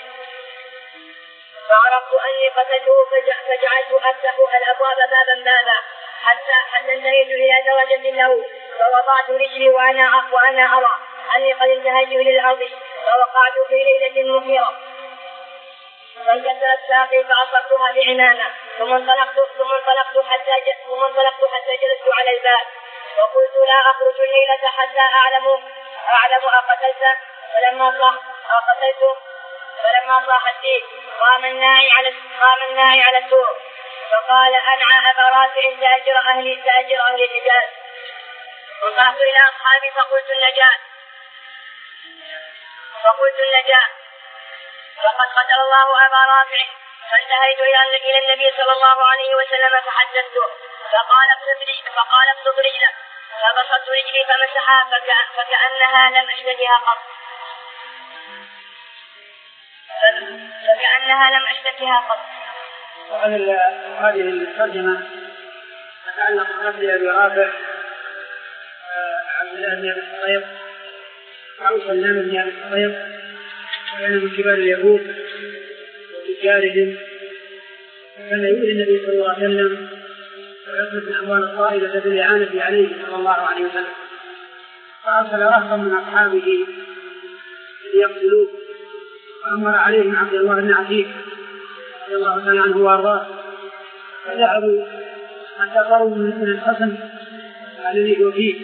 فعرفت أني قتلته فجعلت أفتح الأبواب بابا بابا حتى حتى انتهيت إلى درجة له، فوضعت رجلي وأنا وأنا أرى أني قد انتهيت إلى الأرض، فوقعت في ليلة مخيرة فانكسرت ساقي فأصبتها بعمامة. ثم انطلقت ثم انطلقت حتى ثم انطلقت حتى جلست على الباب وقلت: لا أخرج الليلة حتى أعلم أعلم أقتلت. فلما صاح أقتلت فلما صاح الديك قام الناعي على قام الناعي على السور فقال: أنعى أبا رافع تاجر أهل تاجر أهل الحجاز. وقعت إلى أصحابي فقلت النجاة فقلت النجاة فقد قتل الله أبا رافع. فانتهيت إلى النبي صلى الله عليه وسلم فحدثته فقال: فقال ابسط رجلك. فبسطت رجلي فمسحها فكأنها لم أشتكها قط فكأنها لم أشتكها قط. هذه الترجمة تتعلق بقتل أبي رافع عبد الله بن أبي الصيب أو سلام بن أبي الصيب، وكان من كبار اليهود وتجارهم، كان يؤذي النبي صلى الله عليه وسلم ويطلب الأموال الطائلة بالإعانة عليه صلى الله عليه وسلم، فأرسل رهطا من أصحابه ليقتلوه، وأمر عليهم عبد الله بن عتيق رضي الله تعالى عنه وأرضاه، فذهبوا حتى قربوا من الحصن الذي هو فيه،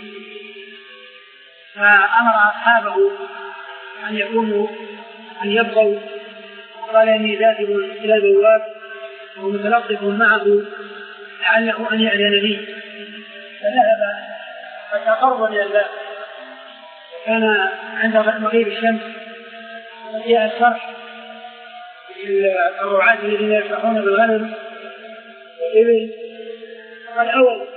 فأمر أصحابه أن يكونوا أن يبقوا، وقال: إني ذاهب إلى البواب ومتلطف معه لعله أن يأذن لي. فذهب فتقرب إلى الباب، كان عند مغيب الشمس جاء الصرح الرعاة الذين يسرحون بالغنم والإبل والأول،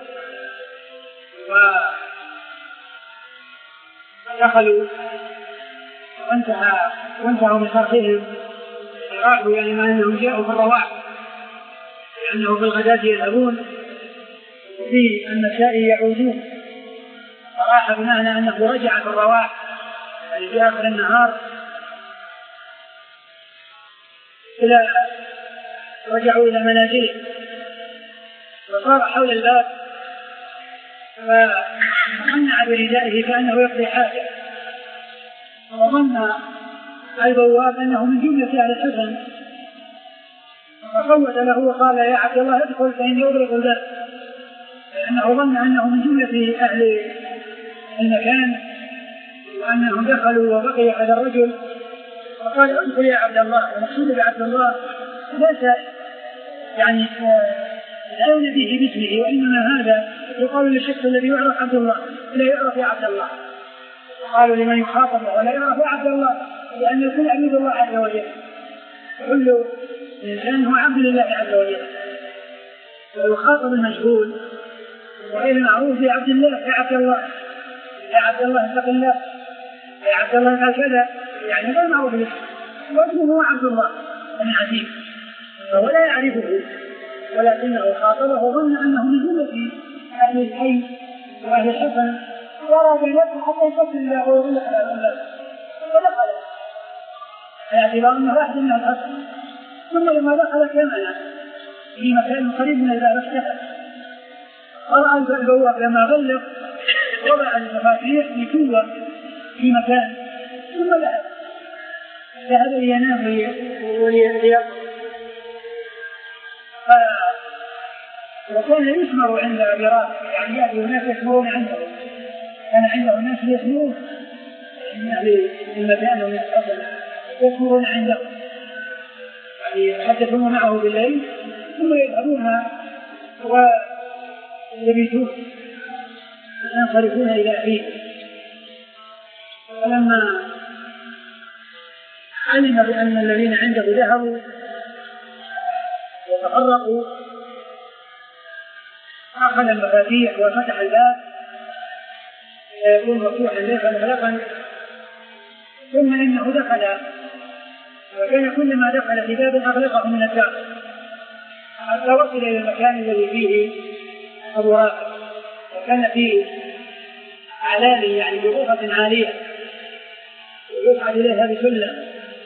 ودخلوا وانتهى وانتهوا من صرحهم، راحوا يعني ما أنهم جاءوا في الرواح، لأنه في الغداة يذهبون وفي المساء يعودون، فراح بمعنى أنه رجع في الرواح يعني في آخر النهار إلى رجعوا إلى منازلهم، وصار حول الباب فمنع بردائه كأنه يقضي حاجة، وظن البواب أنه من جملة أهل الحزن، فصوت له وقال: يا عبد الله ادخل فإني أغلق الباب، لأنه ظن أنه من جملة أهل المكان وأنهم دخلوا وبقي هذا الرجل، فقال: ادخل يا عبد الله. المقصود بعبد الله ليس يعني لا يناديه باسمه، وإنما هذا يقال للشخص الذي يعرف عبد الله لا يعرف يا عبد الله، قالوا لمن يخاطب ولا يعرف يا عبد الله، لأن الكل عبد الله عز وجل، كل إنسان هو عبد لله عز وجل، ويخاطب المجهول وغير المعروف يا عبد الله يا عبد الله يا عبد الله اتق الله يا عبد الله قال كذا، يعني غير معروف الاسم، واسمه عبد الله بن عتيق، فهو لا يعرفه ولكنه خاطبه ظن انه من جمله اهل الحي واهل الحسن، واراد ان يدخل حتى يصل الى ويقول لك فدخل باعتبار انه واحد من الحسن. ثم لما دخل كان في مكان قريب من الباب اختفى، قرأ البواب لما غلق وضع المفاتيح في كوة في مكان، ثم ذهب ذهب لينام وليقظ. وكان يسمر عند أبي رافع، يعني يأتي الناس يسمرون عنده، كان عنده الناس يسمرون من أهل المكان ومن الحسن يسمرون عنده، يعني يتحدثون معه بالليل ثم يذهبون ويبيتون وينصرفون إلى أهلهم. فلما علم بأن الذين عنده ذهبوا وتفرقوا أخذ المفاتيح وفتح الباب يكون مفتوحا ليس مغلقا، ثم إنه دخل، وكان كلما دخل في باب أغلقه من الدار حتى وصل إلى المكان الذي فيه أبو رافع، وكان فيه أعلال يعني بغرفة عالية يصعد إليها بسلم،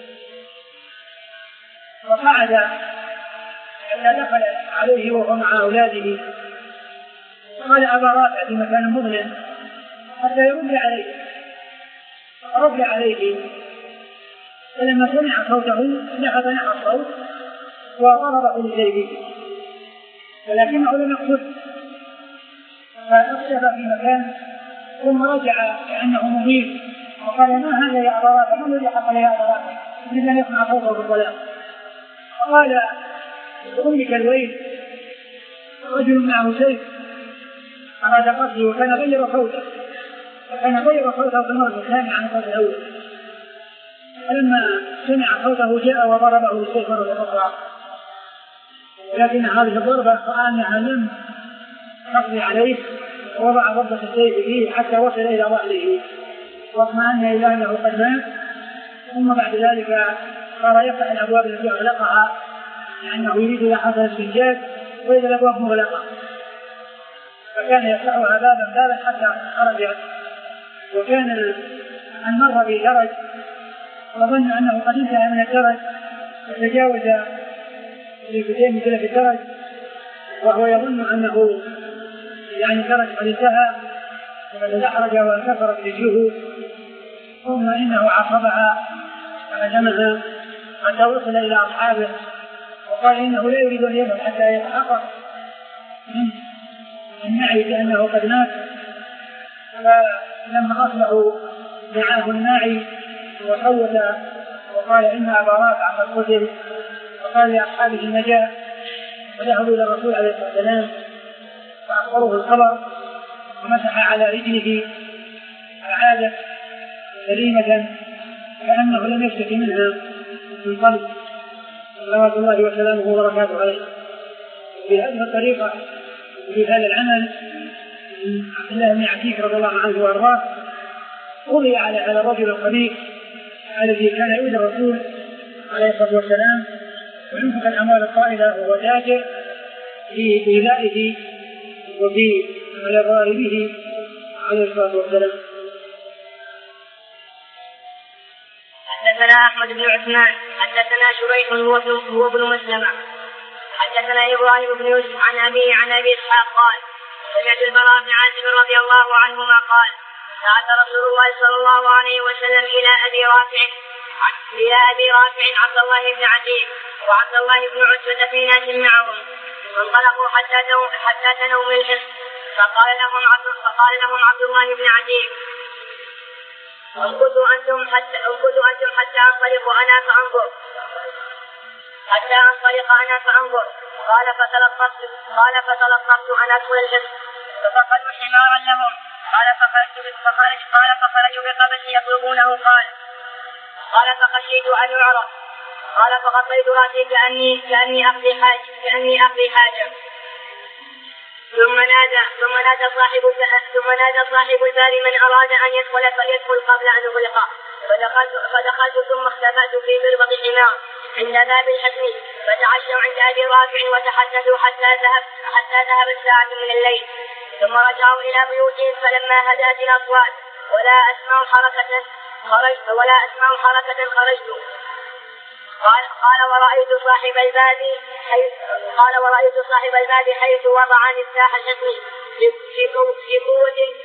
فقعد حتى دخل عليه وهو مع أولاده، قال أبا رافع في مكان مظلم حتى يرد عليه، رد عليه، فلما سمع صوته نحت نحى الصوت وضربه بجيبه، ولكنه لم يقصد، فاختفى في مكان ثم رجع كأنه مضيف وقال ما هذا يا أبا رافع؟ ما الذي حصل يا أبا رافع؟ يريد أن يسمع صوته بالظلام. قال أمك الويل، رجل معه سيف أراد قتله وكان غير صوته، وكان غير صوته في المرة الثانية عن صوت الأول، فلما سمع صوته جاء وضربه بالسيف مرة أخرى، ولكن هذه الضربة رأى أنها لم تقضي عليه، ووضع ضربة السيف فيه حتى وصل إلى ظهره واطمأن إلى أنه قد مات. ثم بعد ذلك صار يفتح الأبواب التي أغلقها لأنه يريد إذا حصل السجاد وإذا الأبواب مغلقة، فكان يفتحها بابا بابا حتى خرج، وكان أن مر بدرج وظن أنه قد انتهى من الدرج فتجاوز لفتين مثل في الدرج وهو يظن أنه يعني الدرج قد انتهى، فتدحرج وانكسرت رجله، ثم إنه عصبها فهزمها حتى وصل إلى أصحابه وقال إنه لا يريد أن يذهب حتى يتحقق من النعي بأنه قد مات. فلما أصبحوا دعاه الناعي وحوت وقال إن أبا رافع قد قتل، وقال لأصحابه النجاة، وذهبوا إلى الرسول عليه الصلاة والسلام فأخبروه الخبر ومسح على رجله فعادت سليمة كأنه لم يشتكي منها من قبل، صلوات الله وسلامه وبركاته عليه. بهذه الطريقة وفي هذا العمل عبد الله بن عتيق رضي الله عنه وارضاه قضي على هذا الرجل الخبيث الذي كان يؤذي الرسول عليه الصلاة والسلام وينفق الأموال الطائلة وهو تاجر في إيذائه وفي الإضرار به عليه الصلاة والسلام. حدثنا أحمد بن عثمان حدثنا شريح هو ابن مسلمة حدثنا إبراهيم بن يوسف عن أبيه عن أبي إسحاق قال سمعت البراء بن عازب رضي الله عنهما قال بعث رسول الله صلى الله عليه وسلم إلى أبي رافع إلى أبي رافع عبد الله بن عتيق وعبد الله بن عتبة في ناس معهم، فانطلقوا حتى حتى تنوا من الحصن، فقال لهم عبد فقال لهم عبد الله بن عتيق امكثوا أنتم حتى امكثوا أنتم حتى أنطلق أنا فأنظر حتى أنطلق أنا فأنظر قال فتلقفت قال فتلقفت أن أدخل الحصن ففقدوا حمارا لهم قال فخرجت فخرج قال فخرجوا بقبس يطلبونه قال قال فخشيت أن يعرف قال فغطيت رأسي كأني كأني أقضي حاجة كأني أقضي حاجة ثم نادى ثم نادى صاحب ثم نادى صاحب الباب من أراد أن يدخل فليدخل قبل أن أغلق. فدخلت, فدخلت ثم اختبأت في مربط حمار عند باب الحسن فتعشوا عند أبي رافع وتحدثوا حتى ذهب حتى ذهب الساعة من الليل. ثم رجعوا إلى بيوتهم فلما هدأت الأصوات ولا أسمع حركة خرجت ولا أسمع حركة خرجت. قال قال ورأيت صاحب الباب حيث قال ورأيت صاحب الباب حيث وضع مفتاح الحصن في في قوة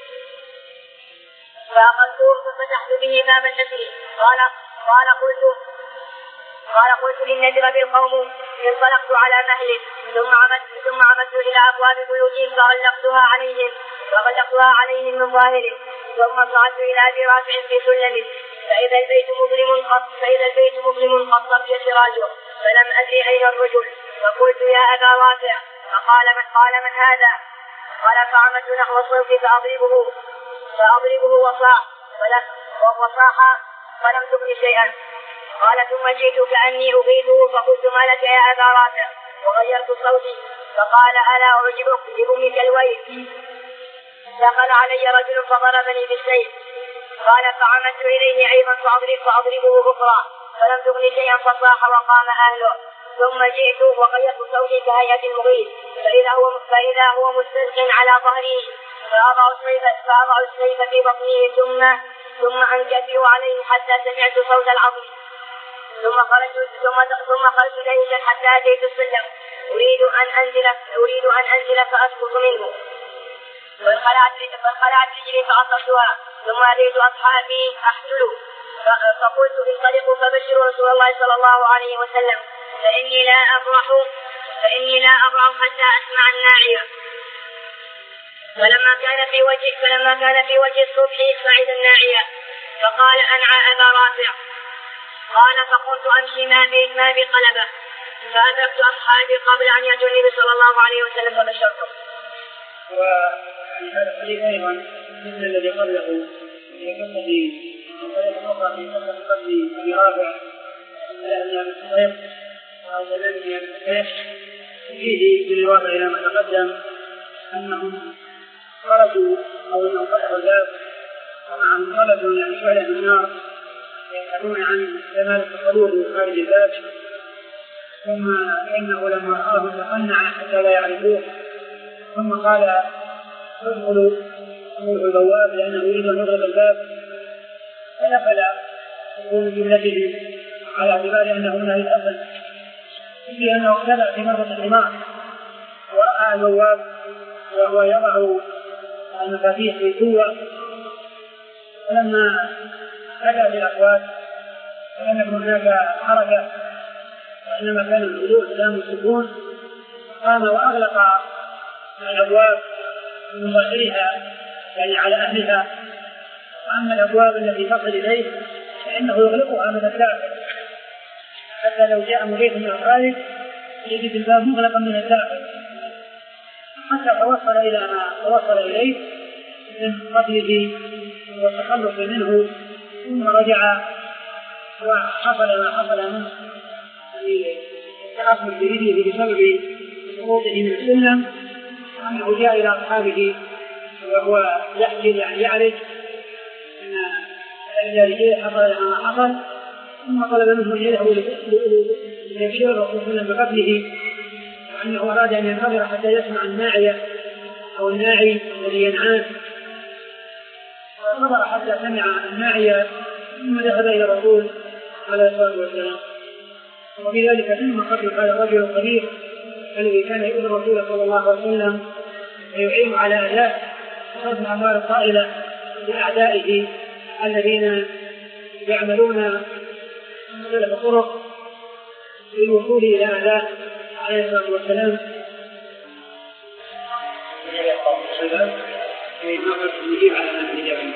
فأخذته ففتحت به باب الحصن. قال قال قلت قال قلت للنذر بالقوم انطلقت على مهلي ثم عمدت ثم عمدت إلى أبواب بيوتهم فغلقتها عليهم فغلقتها عليهم من ظاهره. ثم صعدت إلى أبي رافع في سلمه فإذا البيت مظلم قط فإذا البيت مظلم قد طفي سراجه فلم أدري أين الرجل. فقلت يا أبا رافع فقال من قال من هذا؟ قال فعمدت نحو الصوت فأضربه فأضربه وصاح وصاح فلم تغن شيئا. قال ثم جئت كأني أغيثه فقلت ما لك يا أبا رافع وغيرت صوتي. فقال ألا أعجبك بأمك الويل؟ دخل علي رجل فضربني بالسيف. قال فعمدت إليه أيضا فأضرب فأضربه أخرى فلم تغن شيئا فصاح وقام أهله. ثم جئت وغيرت صوتي كهيئة المغيث فإذا هو فإذا هو مستلق على ظهره فأضع السيف فأضع السيف في بطنه ثم ثم أنكفئ عليه حتى سمعت صوت العظم. ثم خرجت ثم ثم خرجت جيشا حتى أتيت السلم أريد أن أنزل أريد أن أنزل فأسقط منه فانخلعت فانخلعت رجلي فعصرتها. ثم أتيت أصحابي أحسلوا فقلت انطلقوا فبشروا رسول الله صلى الله عليه وسلم فإني لا أبرح فإني لا أبرح حتى أسمع الناعية. فلما كان في وجه فلما كان في وجه الصبح صعد الناعية فقال أنعى أبا رافع. قال فقلت أمشي ما بي ما بي قلبه فأدركت أصحابي قبل أن يأتوا النبي صلى الله عليه وسلم فبشرتهم. وفي هذا الحديث أيضا مثل الذي قبله يقتضي ويتوقع في قبل أبي رافع على أن الصغير أو زمن الشيخ فيه بالإضافة إلى ما تقدم أنهم خرجوا أو أنهم فتحوا الباب ومعهم طلبوا يعني شعلة من النار يسألون عن جمال التصور خارج الباب. ثم إنه لما رآه تقنع حتى لا يعرفوه ثم قال ادخلوا البواب لأنه يريد أن يغلق الباب فدخل يقول بابنته على اعتبار أنه نهي الأصل في أنه اختلع في مرة الحمار ورأى البواب وهو يضع المفاتيح في قوة. فلما أتى بالأصوات فلم يكن هناك حركة وإنما كان الهدوء سلام السكون قام وأغلق الأبواب من ظاهرها يعني على أهلها. وأما الأبواب التي تصل إليه فإنه يغلقها من الداخل حتى لو جاء مغيث من الخارج يجد الباب مغلقا من الداخل حتى توصل إلى ما توصل إليه من قتله والتخلص منه. ثم رجع وحصل ما حصل منه التأثر برجله بسبب سقوطه من السلم أنه جاء إلى أصحابه وهو يحكي يعني يعرف أن الجارية حصل ما حصل. ثم طلب منه أن يذهبوا ليبشر الرسول صلى الله عليه وسلم بقتله وأنه أراد أن ينتظر حتى يسمع الناعية أو الناعي الذي ينعاه فنظر حتى سمع الناعية ثم ذهب إلى الرسول عليه الصلاة والسلام. وفي ذلك ثم قتل هذا الرجل القدير الذي كان يؤذي الرسول صلى الله عليه وسلم ويعين على أذاه وصرف الأموال الطائلة لأعدائه الذين يعملون مختلف الطرق للوصول إلى أذاه عليه الصلاة والسلام. نجيب على هذه الإجابة.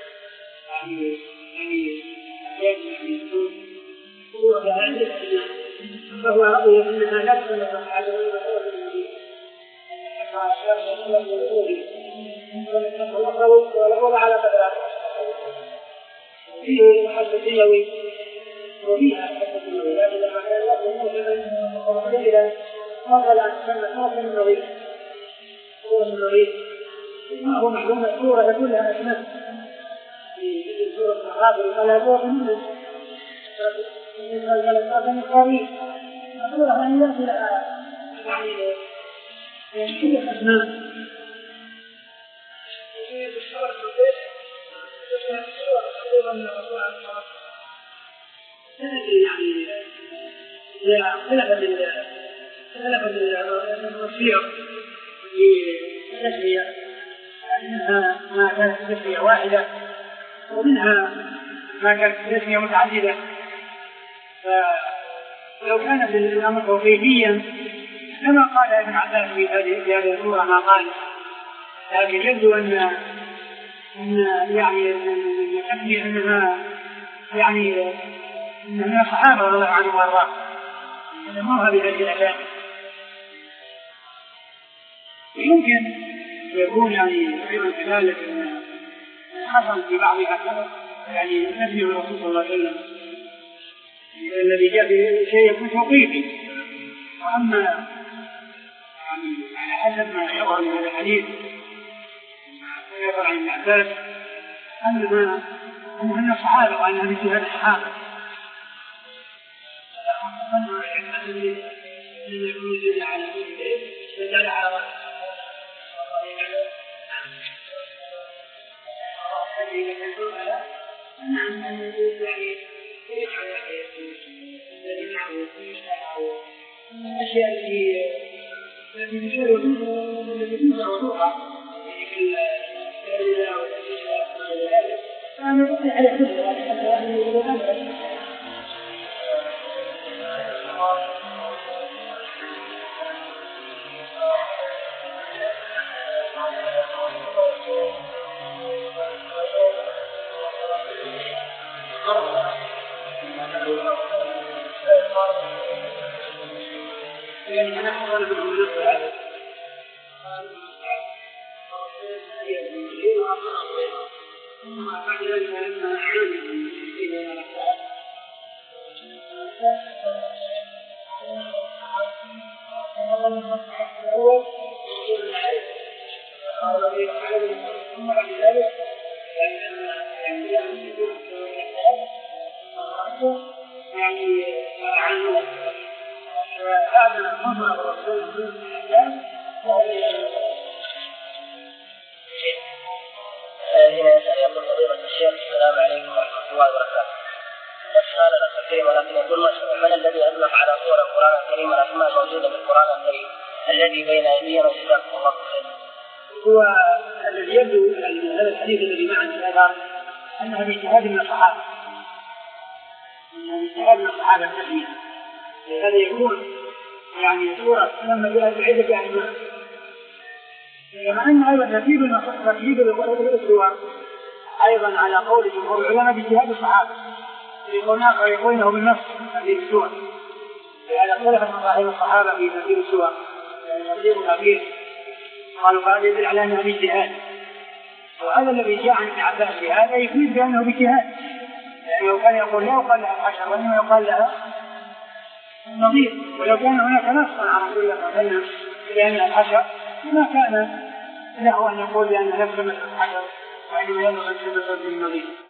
يعني يعني فهو رأي أنها لا تكون على النبي ووضع على قدرات فيه حسب الدنيوي وفيها حسب الدنيوي لكن لما كان الله إلى فضل أن تسمى صورة النظيف صورة النظيف ما هو معلوم الصورة كلها أسماء في سورة الغابر قال أبوه منه فالملكات من قريب الصورة يعني لا لها يعني كل أسماء يعني إذا اختلفت اختلفت الوصية في تسمية منها ما كانت تسمية واحدة ومنها ما كانت تسمية متعددة فلو كانت الأمر توقيفيا كما قال ابن عباس في هذه السورة ما قال لكن يبدو أن أن يعني التسمية أنها يعني من الصحابة رضي الله عنهم وارضاهم يسموها بهذه الأسامي يمكن يكون يعني أيضا كذلك حصل في بعضها يعني نفي الرسول صلى الله عليه وسلم الذي جاء بشيء يكون توقيفي وأما يعني على حسب ما يظهر من هذا الحديث يظهر عن ابن عباس أنها أن الصحابة وأنها من جهة الصحابة الأشياء التي التي تشير التي توضحها في الكلمة والأشياء وغير أنا أقول على كل هذا يعني أنا أحضر بالمناسبة ثم بعد ذلك لما أحيانا إلى يعني عنه هذا مصدر الرسول في الإسلام هنا يسأل يقول فضيلة الشيخ السلام عليكم ورحمة الله وبركاته. السؤال لا الكريم ولكن يقول من الذي أطلق على صور القرآن الكريم الأسماء الموجودة في القرآن الكريم الذي بين أيدينا جزاكم الله خيرا؟ هو الذي يبدو من هذا الحديث الذي معنا هذا أنها باجتهاد من الصحابة باجتهاد من الصحابة التسمية هذا يكون يعني صورة لما جاءت بعدة أسماء كما أن أيضا ترتيب ترتيب الصور أيضا على قول جمهور العلماء باجتهاد الصحابة يقولونه بالنص هذه الصور على اختلف مذاهب الصحابة في ترتيب الصور ترتيب الأخير قالوا هذا يدل على أنها باجتهاد وهذا الذي جاء عن ابن عباس بهذا يفيد بأنه باجتهاد يعني لو كان يقول لا يقال لها الحشر وإنما يقال لها النظير ولو كان هناك نص عن رسول الله صلى الله عليه وسلم بأنها الحشر ما كان له أن يقول بأنها نفس مثل الحشر وإنما يلغى النظير